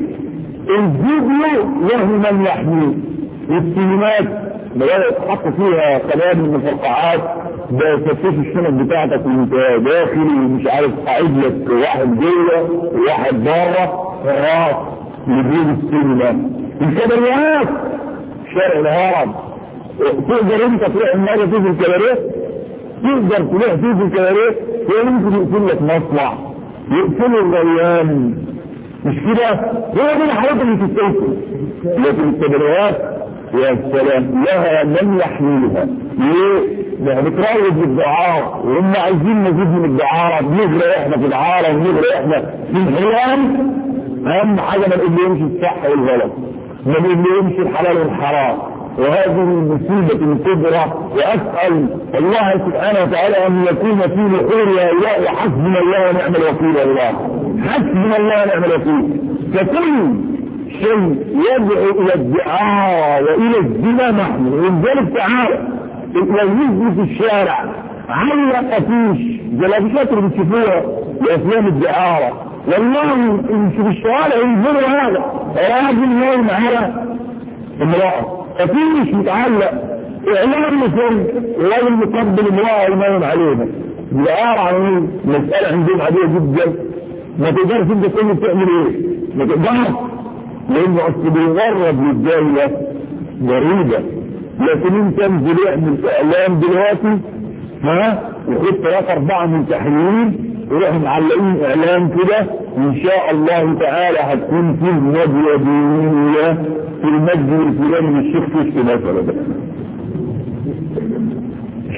الفيديو له من يحميه. والسينمات بدأت تحط فيها كلام من المفرقعات، بتفتش الشنط بتاعتك وانت داخل ومش عارف قاعد لك واحد جوه وواحد بره، خلاص لجوء السينما. الكباريات شارع الهرم، تقدر انت تروح النهارده تشوف الكباريه؟ تقدر تروح تشوف الكباريه؟ يمكن يقفل لك مصنع، يقفلوا الريان، مش كده؟ هو دي الحاجات اللي تستوفي. لكن الكباريات يا سلام لها من يحملها. ليه؟ ده بتروج بالدعارة، وهم عايزين نزيد من الدعارة، بنغرق احنا في الدعارة ونغرق احنا في الحرام. اهم حاجة ما نقولهمش الصح والغلط، ما نقولهمش الحلال والحرام. وهذه المصيبة الكبرى. واسأل الله سبحانه وتعالى ان يكون في نحور هؤلاء وحسبنا الله ونعم الوكيل. الله حسبنا الله ونعم الوكيل. فكل شيء يدعو الى الدعاء والى الزنا محمل. ولذلك تعالى لو يجري في الشارع علق افيش جلابيات اللي بتشوفوها وافلام الدعاره، والله يمشي في الشوارع ينزلوا هذا راجل نايم على امراه، افيش متعلق اعلان مثل راجل مقبل امراه ونايم عليها. الدعاره عن مساله عندهم عاديه جدا، ما تقدرش انت كله تعمل ايه؟ ما تقدرش، لانه اصل بيغرب للدولة غريبة. لكن انت انزل اعمل اعلام دلوقتي وخد 3-4 من تحليل وروح معلقين اعلام كده، وان شاء الله تعالى هتكون في ندوة دينية في المسجد الفلاني للشيخ كشك مثلا.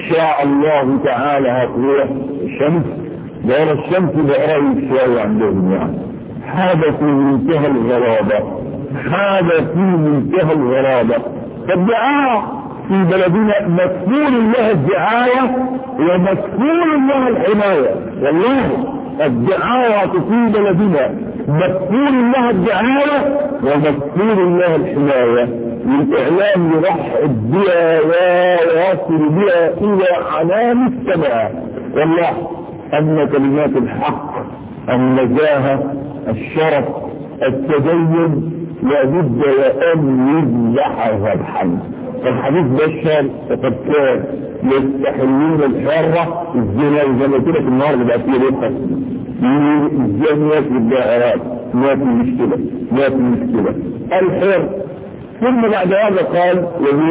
شاء الله تعالى هتروح الشمس دور الشمس بقريب شوية عندهم يعني. هذا في منتهى الغرابة، هذا في منتهى الغرابة. فالدعاء في بلدنا مكفول لها الدعاية ومكفول لها الحماية. والله الدعاية في بلدنا مكفول لها الدعاية ومكفول لها الحماية. الإعلام يرحب بها ويصل بها إلى عنان السماء. والله أن كلمات الحق، النزاهة، الشرف، التدين لابد وأن يذبحها الحمد. فالحديث بشر فقد كان يستحلون الحرة الزنا زي ما قلت لك النهارده بقى فيه رفقة الزانيات والدائرات. ما في مشكلة، ما في مشكلة الحر. ثم بعد هذا قال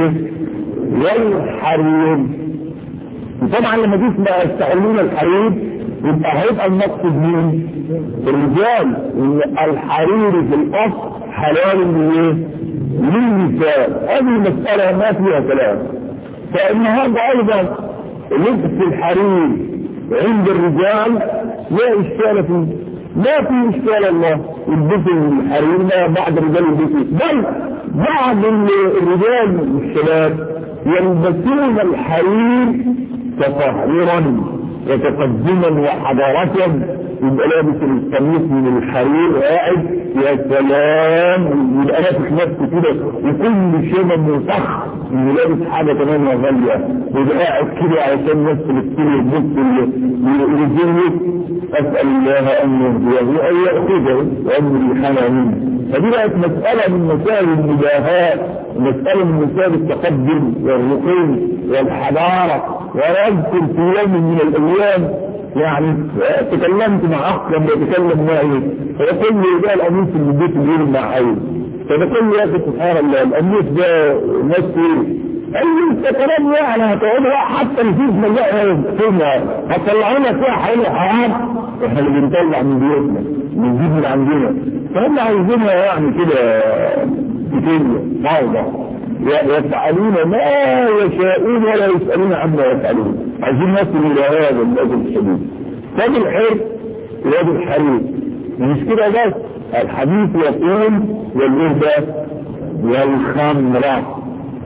والحرير. وطبعا لما تسمع يستحلون الحرير يبقى هيبقى المقصد مين؟ الرجال. الحرير في الاصل حلال للنساء. هذه المسألة ما فيها كلام. فالنهارده ايضا لبس الحرير عند الرجال لا اشكال فيه، ما في اشكال. الله يلبسوا الحرير، ما بعض الرجال يلبسوا، بل بعض الرجال والشباب يلبسون الحرير تطهرا وتقدما وحضارة. يبقى لابس القميص من الحرير قاعد يا سلام، يبقى لابس نفسه كده وكل شيء منطخ انه لابس حاجه كمان غاليه، ويبقى قاعد كده علشان نفس الكتير يبص للجنة. اسال الله ان يهديه وان ياخذه وان يحنى منه. فدي بقت مساله من مسائل المباهاه، مساله من مسائل التقدم والرقي والحضاره. واذكر في يوم من الايام يعني تكلمت مع اخ لما يتكلم معي فيقول لي ده القميص اللي البيت بيقول معي. فبقول له يا اخي سبحان الله القميص ده ناس ايه؟ قال لي انت كلام يعني هتقعد حتى الفيز مليئه فيها هتطلعوا لنا فيها حلو حرام. احنا اللي بنطلع من بيوتنا بنجيب من عندنا، فهم عايزينها يعني كده كتير موضع يفعلون ما يشاءون ولا يسألون عما يفعلون. عايزين نصل الى هذا الأجل الشديد. طب الحر واد الحرير مش كده بس، الحديث يقول والإهدى والخمرة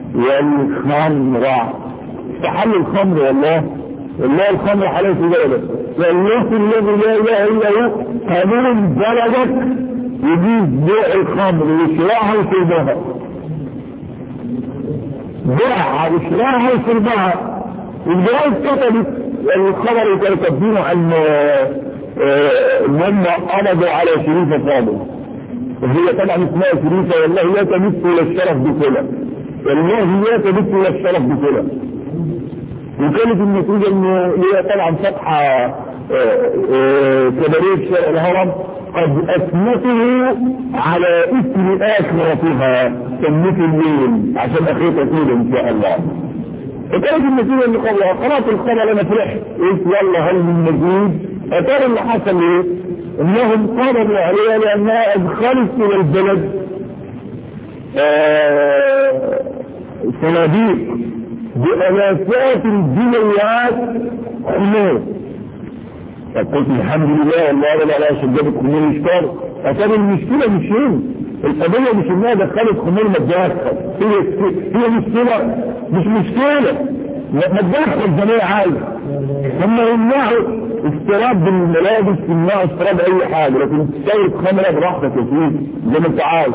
تحل الخمر. والله الخمر حلال في ذلك. والله الذي لا اله الا هو قانون بلدك يجيز بيع الخمر وشراءها وشربها، بيعها وشراءها وشربها. الجواز كتبت الخبر اللي كانوا كاتبينه عن هم قبضوا على شريفة فاضل، وهي طبعا اسمها شريفة والله لا تمس الى الشرف بكلة، والله لا تمس الى الشرف بكلة. وكانت النتيجة انه هي طبعا فتحة كباريه شارع الهرم قد اثنته على اسم اخرتها سمته الليل عشان اخيطها فيه ان شاء الله. فكانت النتيجة اللي قرأت الخبر انا فرحت قلت يلا هل من مزيد. اتاري اللي حصل ايه؟ انهم قبضوا عليها لانها ادخلت الى البلد صناديق بآلافات الجنيات خمور. فقلت الحمد لله والله ولا لا شجبت خمور يشتر. فكان المشكلة مش هنا، القضية مش انها دخلت خمور متدخل، هي مشكلة مش مشكلة متدخل زي عايز. هم يمنعوا استيراد بالملابس، يمنعوا استيراد اي حاجة، لكن تستورد خمرة براحتك يا سيدي زي ما انت عايز.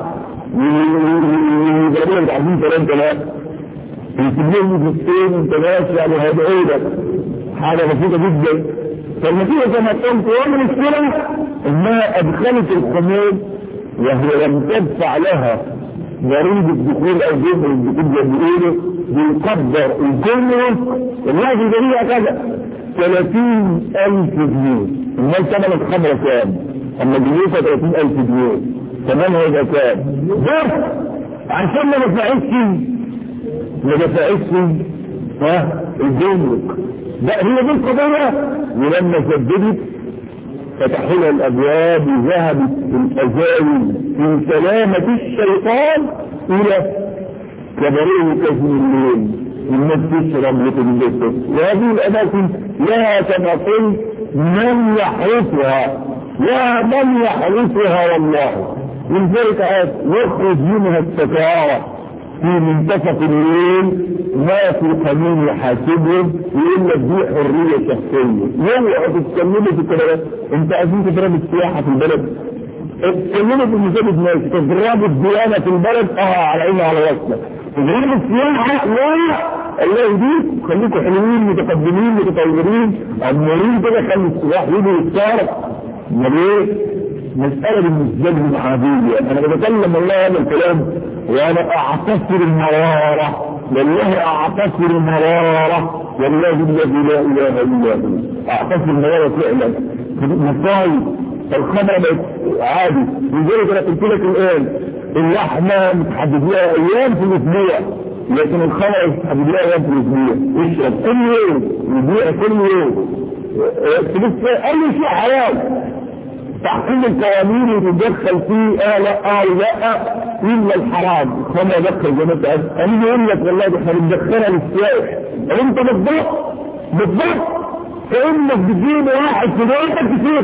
يضربوا لك عايزين كلام يسيبون مجلسين انت ماشي على هدعي لك حاجة بسيطة جدا. فالنتيجة زي ما قلت ومن السنة انها ادخلت الخمور وهي لم تدفع لها ضريبة الدخول او جبر الدخول زي بيقولوا بيقدر الجمرك والله في جميع كذا 30,000 جنيه. امال ثمن الخمرة كام؟ اما جنيسة 30,000 جنيه ثمنها يبقى كام؟ بس عشان ما دفعتش الجمرك. هي دي القضية. ولما سددت فتحوا لها الابواب وذهبت الازاوي في سلامة الشيطان الى كباريه كاسم الليل الناس تشرب وتنبسط، وهذه الأماكن لها كما قلت من يحرسها، لا من يحرسها والله. من ذلك يخرج منها السكارى في منتصف الليل، ما في قانون يحاسبهم يقول لك دي حريه شخصيه. يوعوا تتكلموا في كده، انت عايزين تضربوا السياحه في البلد، اتكلموا في المساجد ماشي، تضربوا الديانه في البلد على عيني على راسنا، تضربوا السياحه لا، الله يهديك، خليكم حلوين متقدمين متطورين امورين كده، خلي السياح يجوا يتصارف. امال ايه؟ مسألة بالنسبة لي عادية. أنا بتكلم والله هذا الكلام وأنا أعتصر المرارة، والله أعتصر المرارة، والله الذي لا إله إلا هو أعتصر المرارة فعلا. مصايب الخمرة بقت عادي، لذلك أنا قلت لك الآن اللحمة متحدد لها أيام في الأسبوع، لكن الخمرة متحدد لها أيام في الأسبوع. اشرب كل يوم، يبيع كل يوم، أي شيء حرام. تحقيق القوانين يتدخل فيه لا الا الحرام. كما يدخل زي ما انت قلت، انا بقول لك والله ده احنا بندخلها للسائح، وانت بالضبط كانك بتجيب واحد في بيتك فيه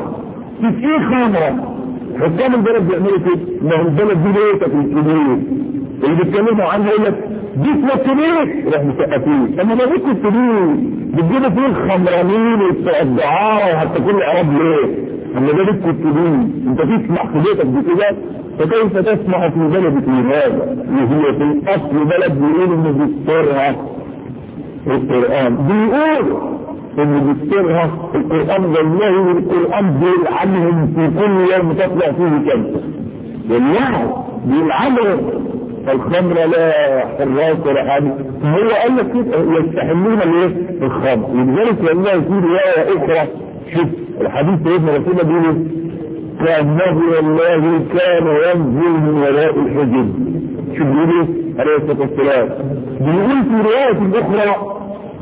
خمره. حكام البلد بيعملوا كده، ما هو البلد دي بيتك الكبير اللي بيتكلموا عنه يقول لك جسمك كبير يروح مسقفين. اما لو بيتك الكبير بتجيبوا فيه الخمرانين وبتوع الدعاره وهتاكل العرب ليه؟ أما ده بيتك الكبير انت تسمع في بيتك بكده، فكيف تسمع في بلدك لهذا؟ وهي في الاصل بلد بيقول انه بيسترها القرآن، بيقول انه بيسترها القرآن، والله القرآن بيلعنهم في كل يوم تطلع فيه كلمة، والله بيلعنهم. الخمر لا حراس ولا حاجة، هو قال لك كده يستحلون الايه؟ الخمر. لذلك والله في رواية اخرى، شوف الحديث سيدنا رسول الله بيقول كأنه والله كان ينزل من وراء الحجب. شوف بيقول ايه عليه الصلاة والسلام؟ بيقول في رواية اخرى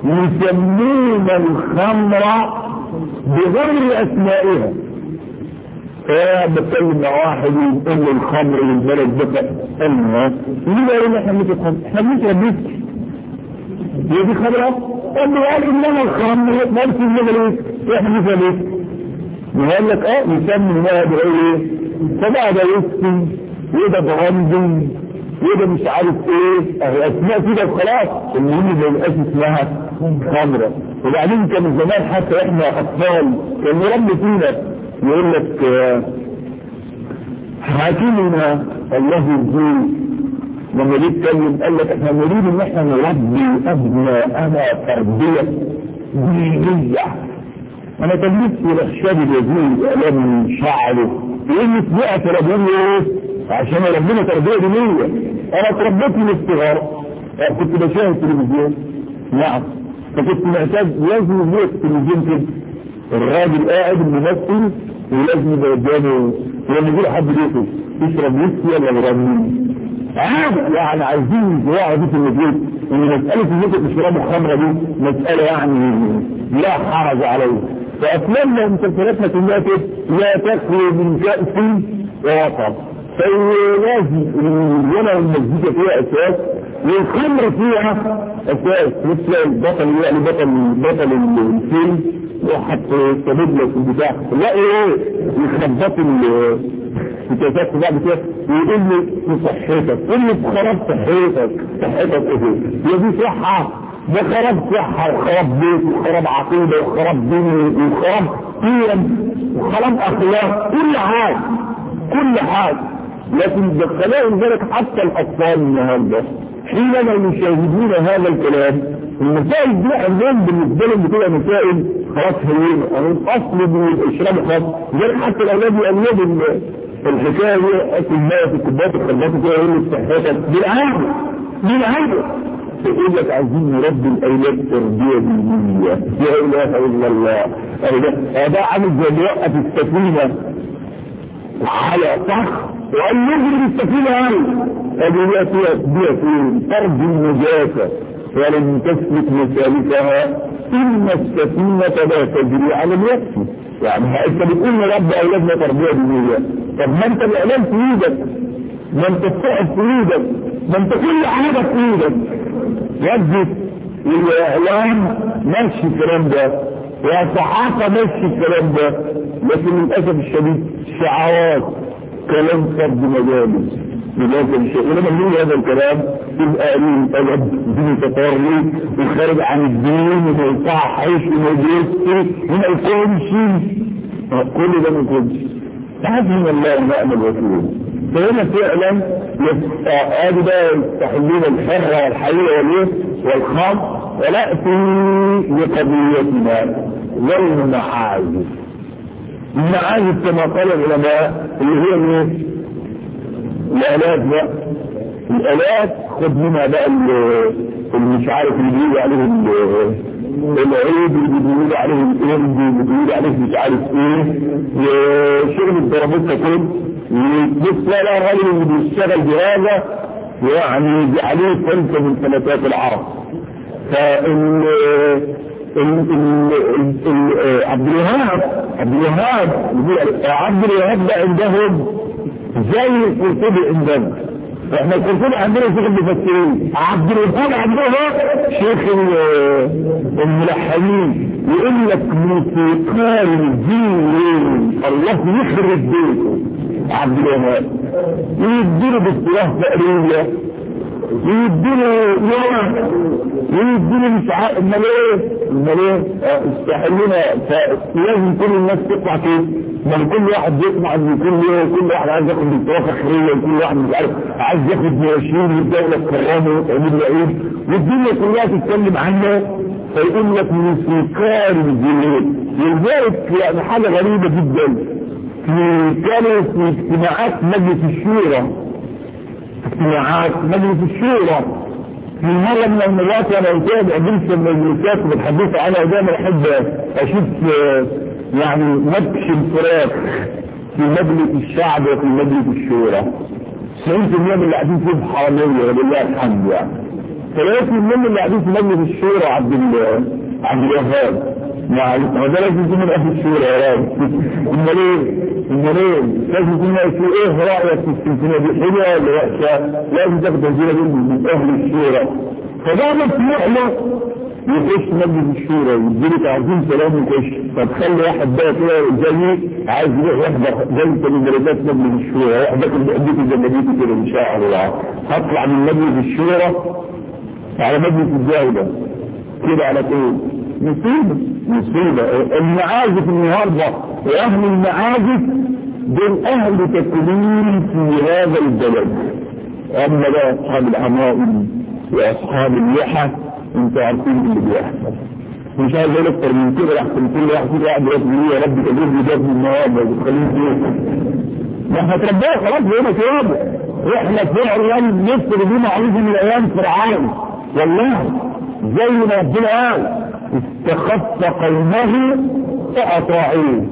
يسمون الخمر بغير اسمائها. فانا بتكلم مع واحد يقول له الخمر للبلد ده قالنا ليه قالوا لنا احنا بنشرب خمر؟ احنا بنشرب ويسكي. هي دي خمره؟ قال له قال انما الخمر ما في الجبل ايه؟ احنا بنشرب ويسكي. يقول لك يسمي ما بيقول ايه؟ فبقى ده ويسكي وده براندي وده مش عارف ايه، اسماء كده خلاص، المهم ما يبقاش اسمها خمره. وبعدين كان زمان حتى احنا اطفال كان يربي فينا يقول لك حاكمنا الله يرضيه لما جه يتكلم قال لك احنا نريد ان احنا نربي ابناءنا تربيه دينيه. انا كان نفسي رشاد اليزيد اعلام شعره يقول لي سمعت ربنا ايه؟ عشان ربنا تربيه دينيه. انا اتربيت من الصغر، كنت بشاهد تلفزيون، نعم، فكنت معتاد لازم يجي التلفزيون كده الراجل قاعد الممثل ولازم يبقى قدامه لما يجي حد بيته يشرب ويسكي ولا برامين عادي، يعني عايزين يوعوا دي في البيت ان مساله انكم تشربوا خمره دي مساله يعني لا حرج عليه. فافلامنا ومسلسلاتنا كلها كده لا تخلو من كأس ووطن، فلازم الغنى والمزيكا فيها اساس والخمر فيها اساس. مثل البطل يعني بطل الفيلم وحط صديق له في البتاع لا ايه يخبط الكاسات بعد كده ويقول لي في صحتك، يقول لي خراب صحتك ايه؟ هي دي صحه؟ ده خراب صحه وخراب بيت وخراب عقيده وخراب دين وخراب قيم وخراب اخلاق، كل حاجه. لكن دخلوا ذلك حتى الاطفال النهارده حينما يشاهدون هذا الكلام المسائل دي عندهم بالنسبه لهم بتبقى مسائل خلاص هينه، يعني الاصل بالاشراب خلاص. لذلك حتى الاولاد يقلدوا الحكايه دي، اكل ماء في الكوبايات الخلاط كده يقول لك صحتك بالعاده يقول لك عايزين نربي الاولاد تربيه دينيه. لا اله الا الله. هذا عامل زي اللي يوقف السفينه على صخر وقال يجري بالسفينه هذه بيها فين؟ ترجي النجاسه ولم تسلك مسالكها ان السفينه لا تجري على اليأس. يعني انت بتقول نربي اولادنا تربيه دينيه، طب ما انت الاعلام في ايدك، ما انت الصحف في ايدك، ما انت كل حاجه في ايدك. وجدت الإعلام ماشي الكلام ده والصحافة ماشي الكلام ده، لكن للأسف الشديد شعارات كلام فرد مجالس للأسف الشديد. ولما نقول هذا الكلام يبقى قليل أدب دين تطري وخارج عن الدين وما يصحش وما يجوزش وما يكونش، كل ده ما يكونش. حسبنا الله ونعم الوكيل. فهنا فعلا ادي بقى يستحلون الحرة والحقيقة والخمر، ونأتي لقضيتنا غير المعازف. المعازف كما قال العلماء اللي هي الآلات بقى، الآلات خد منها بقى اللي مش عارف اللي بيقولوا عليهم العيد، اللي بيقولوا عليهم الإرد، اللي بيقولوا عليهم مش عارف ايه، شغل الضربات كله. بس لا الراجل اللي بيشتغل بهذا يعني عليه فلسفة من فلسفات العرب. عبد الوهاب ده عندهم زي القرطبي عندنا. احنا القرطبي عندنا شيخ المفسرين، عبد الوهاب عندهم شيخ الملحنين. يقول لك موسيقار الدين الله يخرب بيته عبد الوهاب، يديله باصطلاح تقريبا، يديله مش عارف امال ايه استحلنا. فلازم كل الناس تطلع كده، من كل واحد يطمع ان كل واحد عايز ياخد دكتوراه فخريه، وكل واحد مش عارف عايز ياخد مواشين والدوله الكرامه وتعمل له عيد، والدنيا كلها تتكلم عنه. فيقول لك موسيقار الجنود. لذلك يعني حاجه غريبه جدا، كانوا في اجتماعات مجلس الشورى، في مرة من المرات وانا اتابع جلسة من المجلسات وبتحدث عنها، ودايما احب اشوف يعني نبش الفراق في مجلس الشعب وفي مجلس الشورى. 90% من اللي قاعدين فيه حرامية ولله الحمد يعني. 30% من اللي قاعدين في مجلس الشورى عبد الوهاب. ما ده لازم يكون من اهل الشورى يا راجل. امال ايه؟ لازم يكون ايه رايك في السلسله دي، حلوه ولا وحشه؟ لازم تاخد الجيله دي من اهل الشورى. فده مسموح له يخش مجلس الشورى ويديله تعظيم سلام ويخش. فتخلي واحد بقى كده زيي عايز يروح يحضر جلسه من جلسات مجلس الشورى، يحضر بيديك الجلابيتي كده ان شاء الله. هطلع من مجلس الشورى على مجلس الدوله كده على طول. مصيبة. المعازف النهاردة واهل المعازف دول اهل تكوين في هذا البلد. اما بقى اصحاب العمائم واصحاب اللحى انتوا عارفين اللي بيحصل. مش عايز اقول اكتر من كده لحسن كل واحد يقول يا رب تجيب لي ده من النهارده وتخليه فيه. ما احنا اتربينا خلاص بقينا كده. احنا فعلا مصر دي معروفه من ايام فرعون والله، زي ما ربنا قال استخف قومه فأطاعوه.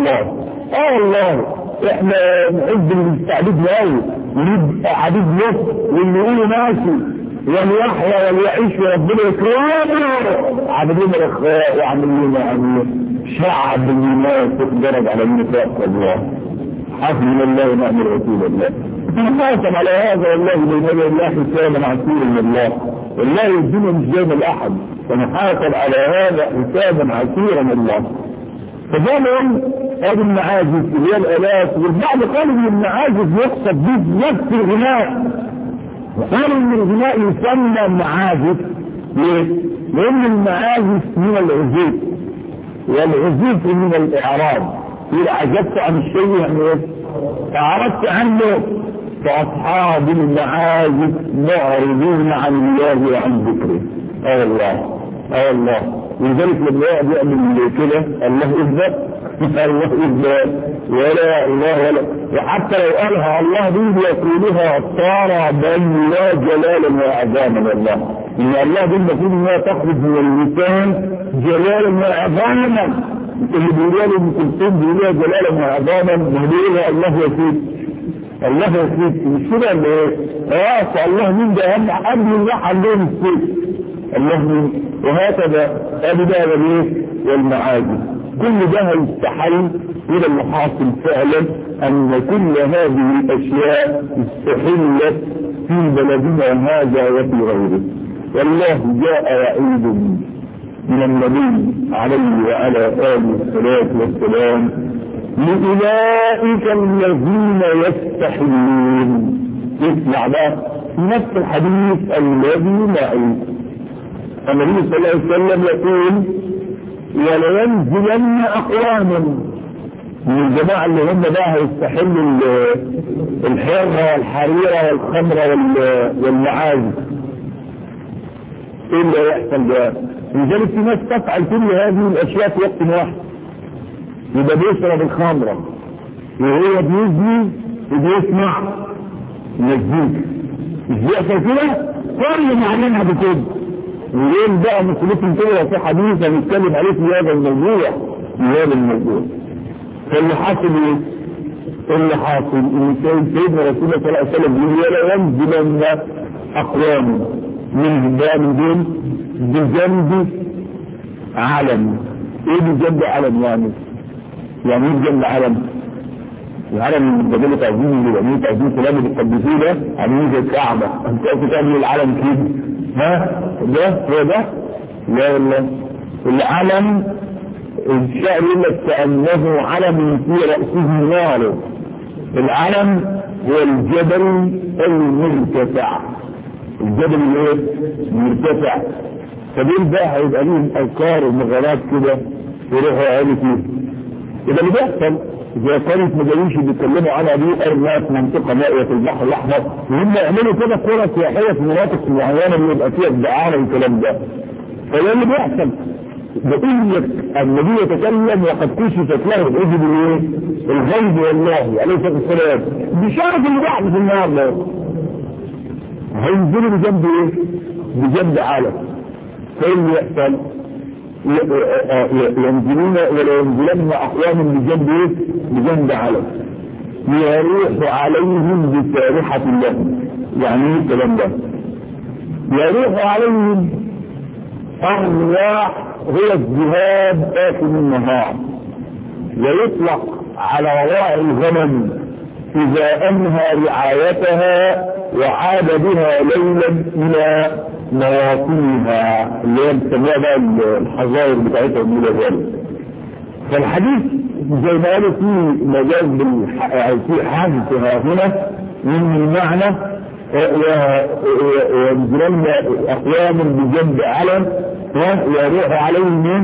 والله احنا نحب التعبيد قوي، نريد عبيد له واللي يقولوا ماشي وليحيى وليعيش وربنا يكرمه. عمل لنا الاخاء وعمل لنا شعب الناس تقدرب على النفاق. الله حسبنا الله ونعم الوكيل. الله نحاسب على هذا والله بين يدي الله حسابا عسيرا من الله. والله الدنيا مش جايه الاحد، ونحاسب على هذا حسابا عسيرا من الله. فقالوا هذه المعازف اللي هي الالات، والبعض قالوا ان المعازف يقصد به نفس الغناء، وقالوا ان الغناء يسمى معازف. ليه؟ لان المعازف من العزيز والعزيز من الاعراض. إذا عجبت عن الشيء يعني أعرضت عنه. فأصحاب المعازف معرضون عن الله وعن ذكره. الله ولذلك لما يقعد يعمل كده الله إثبات ولا إله ولا، وحتى لو قالها الله دي يقولها صار بل لا جلالا وعظاما والله. إن الله دي المفروض إنها تخرج من اللسان جلالا وعظاما. اللي بيقولوا له كلثوم بيقولوا جلالا وعظاما، بيقولوا الله يسيد مش كده ولا ايه؟ الله مين ده؟ اهم قبل الله عندهم السيد الله مين؟ وهكذا ابدا والايه؟ والمعازف. كل ده يستحل الى المحاصل فعلا ان كل هذه الاشياء استحلت في بلدنا هذا وفي غيره. والله جاء وعيد من النبي عليه وعلى آله الصلاة والسلام لأولئك الذين يستحلون. اسمع بقى نفس الحديث الذي معي النبي صلى الله عليه وسلم يقول ولينزلن أقوام من الجماعة اللي هم بقى هيستحلوا الحرة والحريرة والخمرة والمعازف. ايه اللي يحصل بقى؟ لذلك في ناس تفعل كل هذه الاشياء في وقت واحد، يبقى بيشرب الخمرة وهو بيزني وبيسمع مزيكا. مش بيحصل كده؟ كل معناها بكده. ويقول بقى مسؤوليتهم كده في حديث هنتكلم عليه في هذا الموضوع. فاللي حاصل ايه؟ اللي حاصل ان سيدنا رسول الله صلى الله عليه وسلم يقول ولا ينزلن اقوام من بقى من دون بجنب علم. ايه بجنب علم يعني؟ يعني ايه بجنب علم؟ العلم الجبل تعزيم اللي بيعملوا تعزيم كلام بتقدسوه ده عاملين زي الكعبة. انت قلت تعمل العلم كده ها؟ ده هو ده؟ لا والله العلم الشعر يقول لك كأنه علم في رأسه نار. العلم هو الجبل المرتفع. الجبل الايه؟ مرتفع. فدول بقى هيبقى ليهم أذكار ومغارات كده يروحوا يقعدوا فيه. يبقى اللي بيحصل زي قرية مجاويش بيتكلموا عنها دي أرماء في منطقة نائية في البحر الأحمر، وهم يعملوا كده قرى سياحية في مناطق معينة اللي يبقى فيها الدعارة والكلام ده. فده اللي بيحصل. بقول لك النبي يتكلم وقد كشفت له الإذن بالإيه؟ الغيب والله عليه الصلاة والسلام بشارة اللي بيحدث النهارده. هينزلوا بجنب إيه؟ بجنب عالم. فإيه اللي يحصل؟ ينزلون ولا ينزلن أقوام بجنب إيه؟ بجنب عالم يروح عليهم بسارحة لهم. يعني ايه الكلام ده؟ يروح عليهم أرواح هو الجهاد آخر النهار، ويطلق على رواع الغنم إذا أنهى رعايتها وعاد بها ليلا إلى مواطنها اللي هي بتسميها بقى الحظائر بتاعتها من ذلك. فالحديث زي ما قالوا فيه مجاز في حاجتها هنا من المعنى وينزلن أقوام بجنب علم ويروح عليهم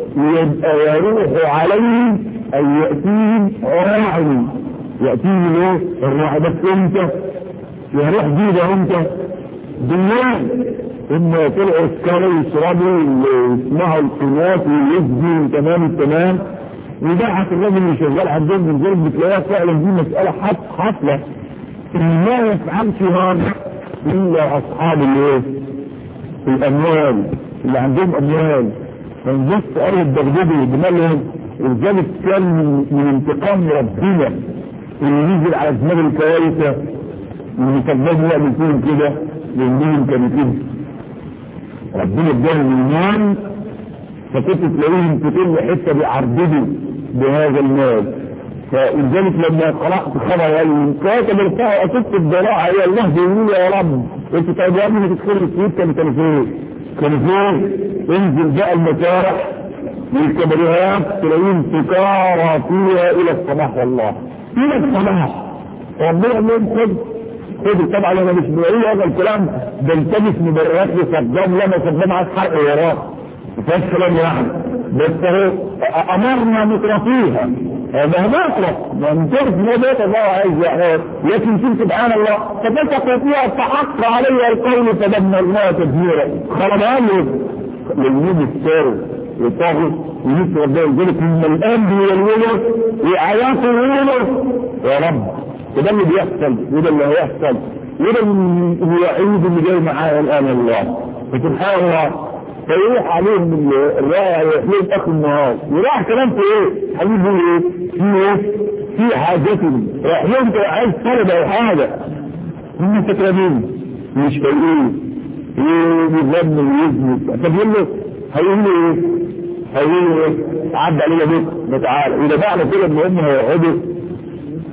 يروح عليهم أي يأتيهم راعي. يأتيهم ايه؟ الراعي بس امتى؟ يروح جيده امتى؟ بالليل إما طلعوا السكري يشربوا ويسمعوا القنوات ويزدوا تمام التمام، ويبعث الراجل اللي شغال عندهم من ذلك بتلاقيها فعلا دي مسألة حفلة إن ما يفعلش هذا إلا أصحاب الايه؟ الأموال اللي عندهم أموال. فنبص قالوا الدغدغة دماغهم. ولذلك كان من انتقام ربنا اللي ينزل على دماغ الكوارثة من يسببوا يعمل فيهم كده لأنهم كانوا كده. ربنا اداهم المال فكنت تلاقيهم في كل حته بيعرضوا بهذا المال. فلذلك لما قرأت خبر قال كاتب ارفعوا أسس الضراعة إلى الله بيقول يا رب انت طيب يا ابني تدخل السويد كانوا فين؟ انزل بقى المسارح والكبريات تلاقيهم سكارى فيها إلى الصباح. والله إلى الصباح ربنا يقول لهم خد. طبعا انا مش بقول هذا الكلام ده التمس مبررات لصدام لما صدام عايز حرق العراق مفيش كلام يعني، بس هو امرنا نطرفيها هذا مطرف من تعرف ما بيت الله عايز يعني. لكن شوف سبحان الله ففتقوا فيها فحق علي القول فدمرناها تدميرا. خربها له للنبي الساري يطاغوا ونسي ربنا يقولك من الان بيولوا وعياته يولوا يا رب. وده اللي بيحصل وده اللي هيحصل وده الوعيد اللي جاي معايا الان الله. فسبحان الله فيروح عليهم الرائع ويحليهم اخر النهار يروح كلام في ايه؟ حبيبي ايه؟ في ايه؟ في حاجتهم راح لهم عايز طلب او حاجه هم فاكرين مش فايقين يظن ويزني. فبيقول له هيقول له ايه؟ هيقول له ايه؟ عدى علينا بيت تعالى اذا بعد كده ان هم هيقعدوا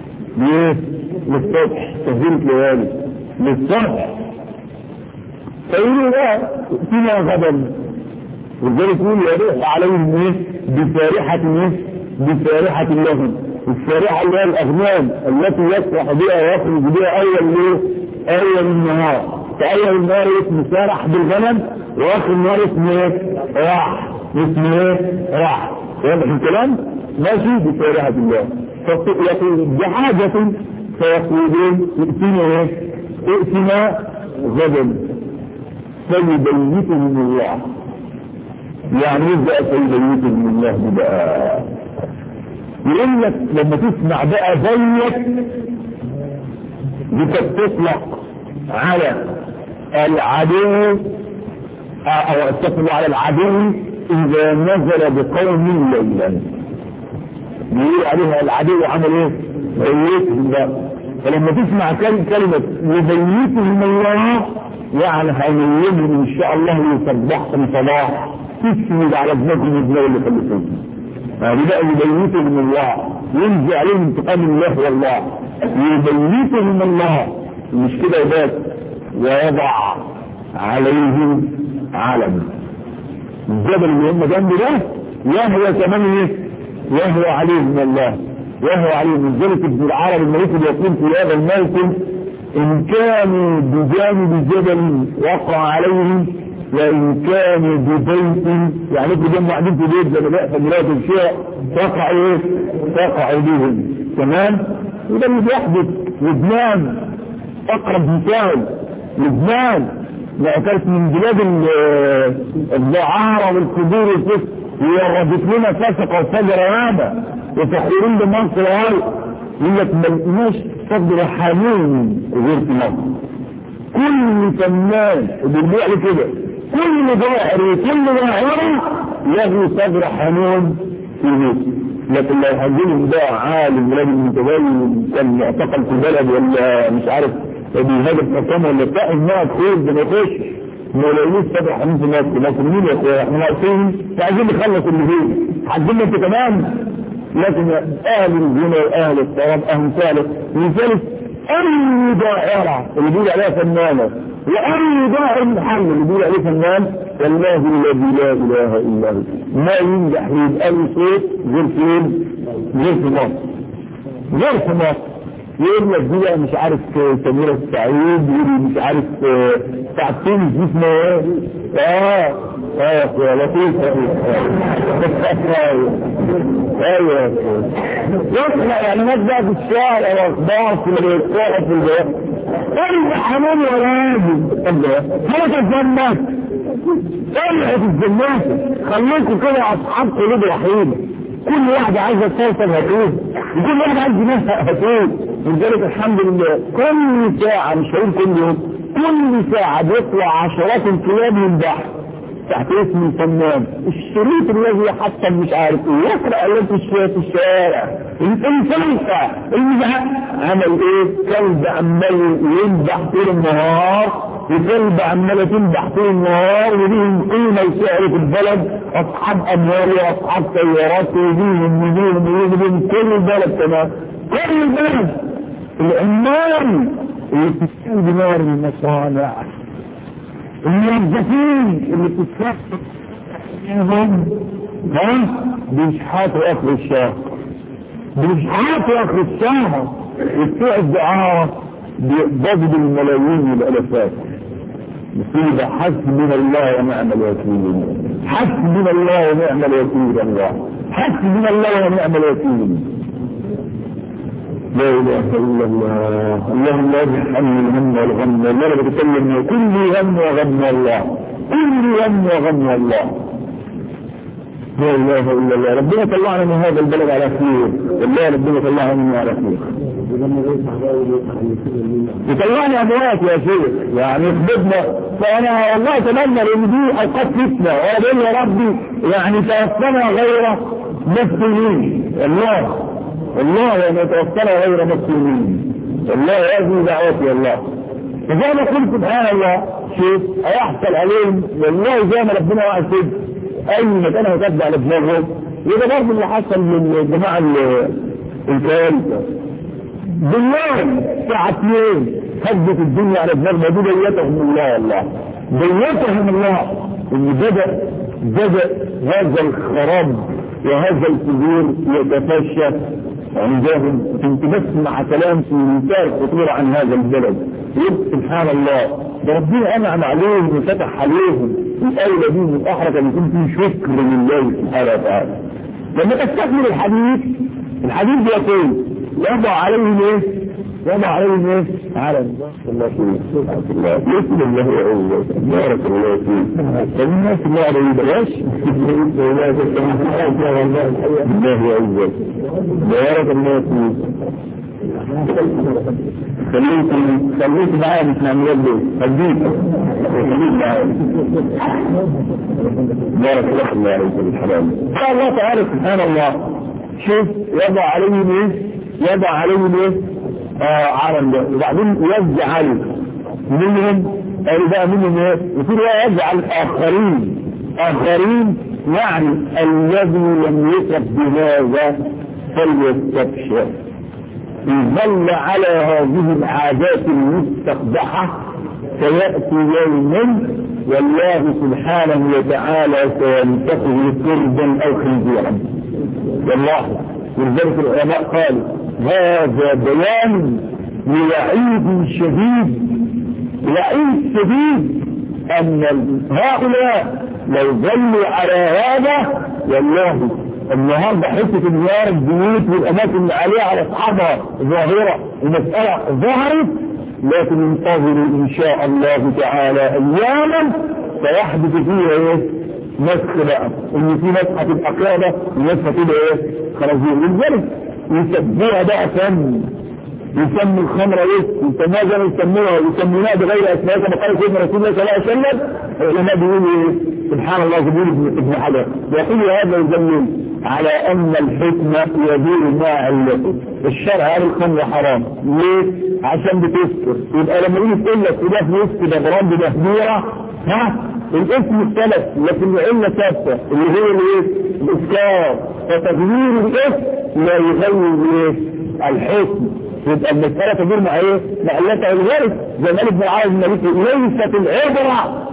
ليه؟ للصبح تهزيل ليالي للصبح فيقولوا لا ائتنا غدا، ولذلك يقول يروح عليهم ايه؟ بفارحة لهم. الفارحة اللي هي الأغنام التي يسرح بها ويخرج بها أول النهار. فأول النهار اسمه سارح بالغنم، وآخر النهار اسمه ايه؟ راح. اسمه ايه؟ راح. واضح الكلام؟ ماشي بفارحة الله. فيقول بحاجة فيقولون ائتنا ايه؟ ائتنا غدا فيبيتهم الله. يعني ايه بقى فيبيتهم الله بقى؟ يقول لك لما تسمع بقى زيك بتطلق على العدو او تطلق على العدو اذا نزل بقوم ليلا، بيقول عليها العدو عمل ايه؟ بيتهم بقى. فلما تسمع كلمة يبيتهم الله يعني هينيمهم ان شاء الله يصبحهم صباح تسند على ابنكم الزنا اللي خلفوه. هذه بقى يبيتهم الله، ينزل عليهم انتقام الله والله. يبيتهم الله مش كده يبات، ويضع عليهم علم. الجبل اللي هم جنبه ده يهوى كمان ايه؟ يهوى عليهم الله، يهوى عليهم. لذلك ابن العربي الملك يقول في هذا الموسم ان كانوا بجانب جبل وقع عليهم وان كانوا ببيت، يعني انتوا جنبوا قاعدين في بيت زي ما بقى فجرات الشيء تقع ايه؟ تقع بهم. تمام؟ وده اللي بيحدث. لبنان اقرب مثال، لبنان كانت من بلاد الدعارة والكبور والكفر، وردت لنا فسق وفجر هذا يفخرون بمصر هاي. يقول لك ما لقيناش صدر حنين غير في مصر. كل فنان وبيقول لي كده كل ظاهر وكل ظاهرة له صدر حنون في مصر. لكن لو هجيلهم ده عالم راجل متدين كان معتقل في بلد ولا مش عارف بيهاجم حكام ولا بتاع الناس خير ده ما يخش ما يلاقيش صدر حنون في مصر. لكن مين يا اخويا احنا ناقصين عايزين نخلص اللي فيه عايزين انت كمان. لكن اهل الزنا واهل الطراب اهل ثالث لذلك اي دائرة اللي بيقول عليها فنانة واي دائر محل اللي بيقول عليه فنان والله الذي لا اله الا هو ما ينجح يبقى له صوت غير فين؟ غير في مصر. غير في مصر. يقول لك دي مش عارف سميرة السعيد، يقول مش عارف بتاع التونس اسمه ايه؟ يا اخويا لطيف ايوه يطلع يعني ناس بقى في الشارع واخبار في الكوره في البيت ارجع حمام يا راجل. حركه الجنات طلعت الجنات خليكم كده اصحاب قلوب رحيمه. كل واحد عايزه توصل هتوه وكل واحد عايز ينفق هتوه. لذلك الحمد لله كل ساعه مش هقول كل يوم كل ساعه بيطلع عشرات الكلاب من بحر تحت اسم الفنان. الشريط الذي حتى مش عارف يقرأ التي في الشارع الفلسفة المزهق عمل ايه؟ كلب عمال ينبح طول النهار وكلب عمال تنبح طول النهار وليهم قيمة وسعر في البلد اصحاب اموال واصحاب سيارات ويجيهم كل البلد كمان كل البلد. العمال اللي بتشتغل بنار المصانع الموظفين اللي بتتكفل منهم بيشحاتوا اخر الشهر بيشحاتوا اخر الشهر وبتوع الدعارة بيقبضوا الملايين والالافات. مصيبة حسبنا الله ونعم الوكيل. حسبنا الله ونعم الوكيل. الله حسبنا الله ونعم الوكيل. لا اله الا الله. اللهم لا تحمل الهم والغم. والله انا بتكلم كل هم وغم الله كل هم وغم الله. لا اله الا الله. ربنا طلعنا من هذا البلد على خير. والله ربنا طلعنا منه على خير. يطلعنا اموات يا شيخ يعني يخبطنا. فانا والله اتمنى ان دي اوقات فتنه وانا بقول يا ربي يعني توفنا غير مسلمين. والله يعني توفنا غير مسلمين. والله هذه دعوتي الله. فزي ما قلت سبحان الله شوف هيحصل عليهم والله زي ما ربنا وعد كده اي مكان هيتبع لدماغهم. وده برضه اللي حصل من الجماعه الكوارثه بالله ساعة 2 هدت الدنيا على دماغ مدوديتهم الله. والله بيتهم الله ان بدأ هذا الخراب وهذا الفجور يتفشى عندهم. كنت بسمع كلام في منتهى الخطورة عن هذا البلد، سبحان الله، ده ربنا انعم عليهم وفتح عليهم الاولى دي من الاحرى كان يكون فيه شكر لله سبحانه وتعالى. لما تستكمل الحديث بيقول يضع عليهم ايه؟ على الله يسلم الله يعوض بارك الله فيك. فالناس الله عليه بلاش الله يعوض بارك الله فيك. خليك معايا مش نعمل له خليك معايا بارك الله عليك الحرام. قال الله تعالى سبحان الله شوف يضع عليهم ايه عالم ده، وبعدين يجعل منهم بقى منهم ايه؟ يصير يجعل اخرين يعني الذي لم يصب بهذا فليستبشر. ظل على هذه العادات المستقبحة سيأتي يوم والله سبحانه وتعالى سينتقه كربا او خنزيرا والله. ولذلك العلماء قالوا هذا بيان لوعيد شديد ان هؤلاء لو ظلوا على هذا والله النهارده حته انهيار البيوت والاماكن اللي عليها على اصحابها ظاهره ومساله ظهرت، لكن انتظروا ان شاء الله تعالى اياما سيحدث فيها ايه؟ مسخ بقى، ان في ناس هتبقى قاعده وناس هتبقى ايه؟ خنازير. ولذلك يسموها بقى يسمي الخمر يسموها زي ما يسمونها بغير اسماء كما قال سيدنا رسول الله صلى الله عليه وسلم. العلماء بيقولوا سبحان الله زبير ابن حجر يقول هذا يدل على ان الحكمه يدور مع الشرع على الخمر حرام. ليه؟ عشان بتسكر. يبقى لما يجي تقول لك ده فلوس ده برام ده كبيره الاسم اختلف لكن العله ثابته اللي هي الايه؟ الاسكار. فتغيير الاسم لا يغير الحكم. يبقى المسألة تدور مع ايه؟ مع الله. ولذلك زي مالك بن عاوز المالكي ليست العبرة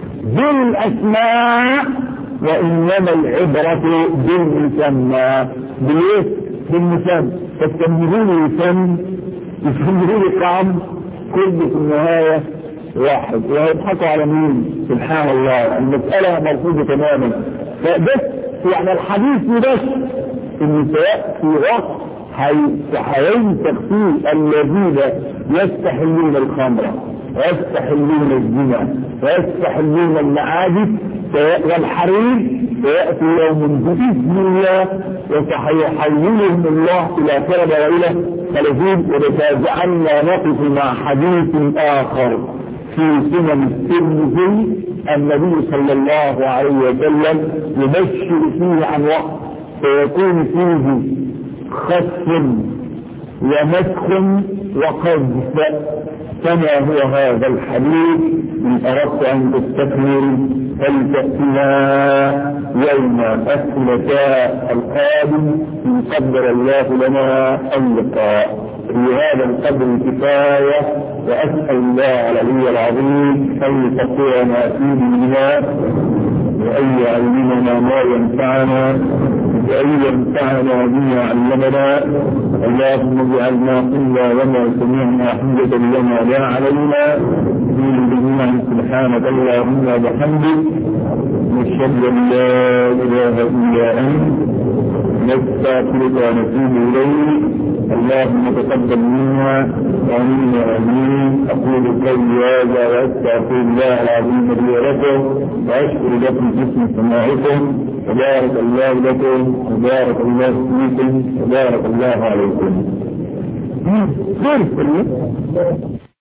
بالاسماء وانما العبرة بالمسمى. بالايه؟ بالمسمى. فالتمهيري يسمى طعم كل في النهاية واحد ويضحكوا على مين؟ سبحان الله. المسألة مرفوضة تماما. فبس يعني الحديث بس ان سيأتي وقت هينتق فيه الذين يستحلون الخمر ويستحلون الزنا ويستحلون المعازف والحرير. سيأتي يوم بإذن الله وسيحولهم الله إلى كرب وإلى خلفين. ولتجعلنا نقف مع حديث آخر في سنن الترمذي النبي صلى الله عليه وسلم يبشر فيه عن وقت سيكون فيه خسف ومسخ وقذف كما هو هذا الحديث. إن أردت أن تستكمل فلتأتنا يوم الثلاثاء القادم إن قدر الله لنا اللقاء. في هذا القدر كفاية وأسأل الله العلي العظيم أن يفقهنا في ديننا وأن يعلمنا ما ينفعنا وأن ينفعنا بما علمنا. اللهم اجعلنا قلنا وما سمعنا حجة لنا لا علينا. سبحانك اللهم وبحمدك نشهد أن لا إله إلا أنت نستغفرك ونتوب إليك. اللهم تقبل منا ومنا آمين. أقول قولي هذا وأستغفر الله العظيم لي ولكم وأشكر لكم حسن سماعكم. وبارك الله لكم وبارك الله فيكم وبارك الله عليكم.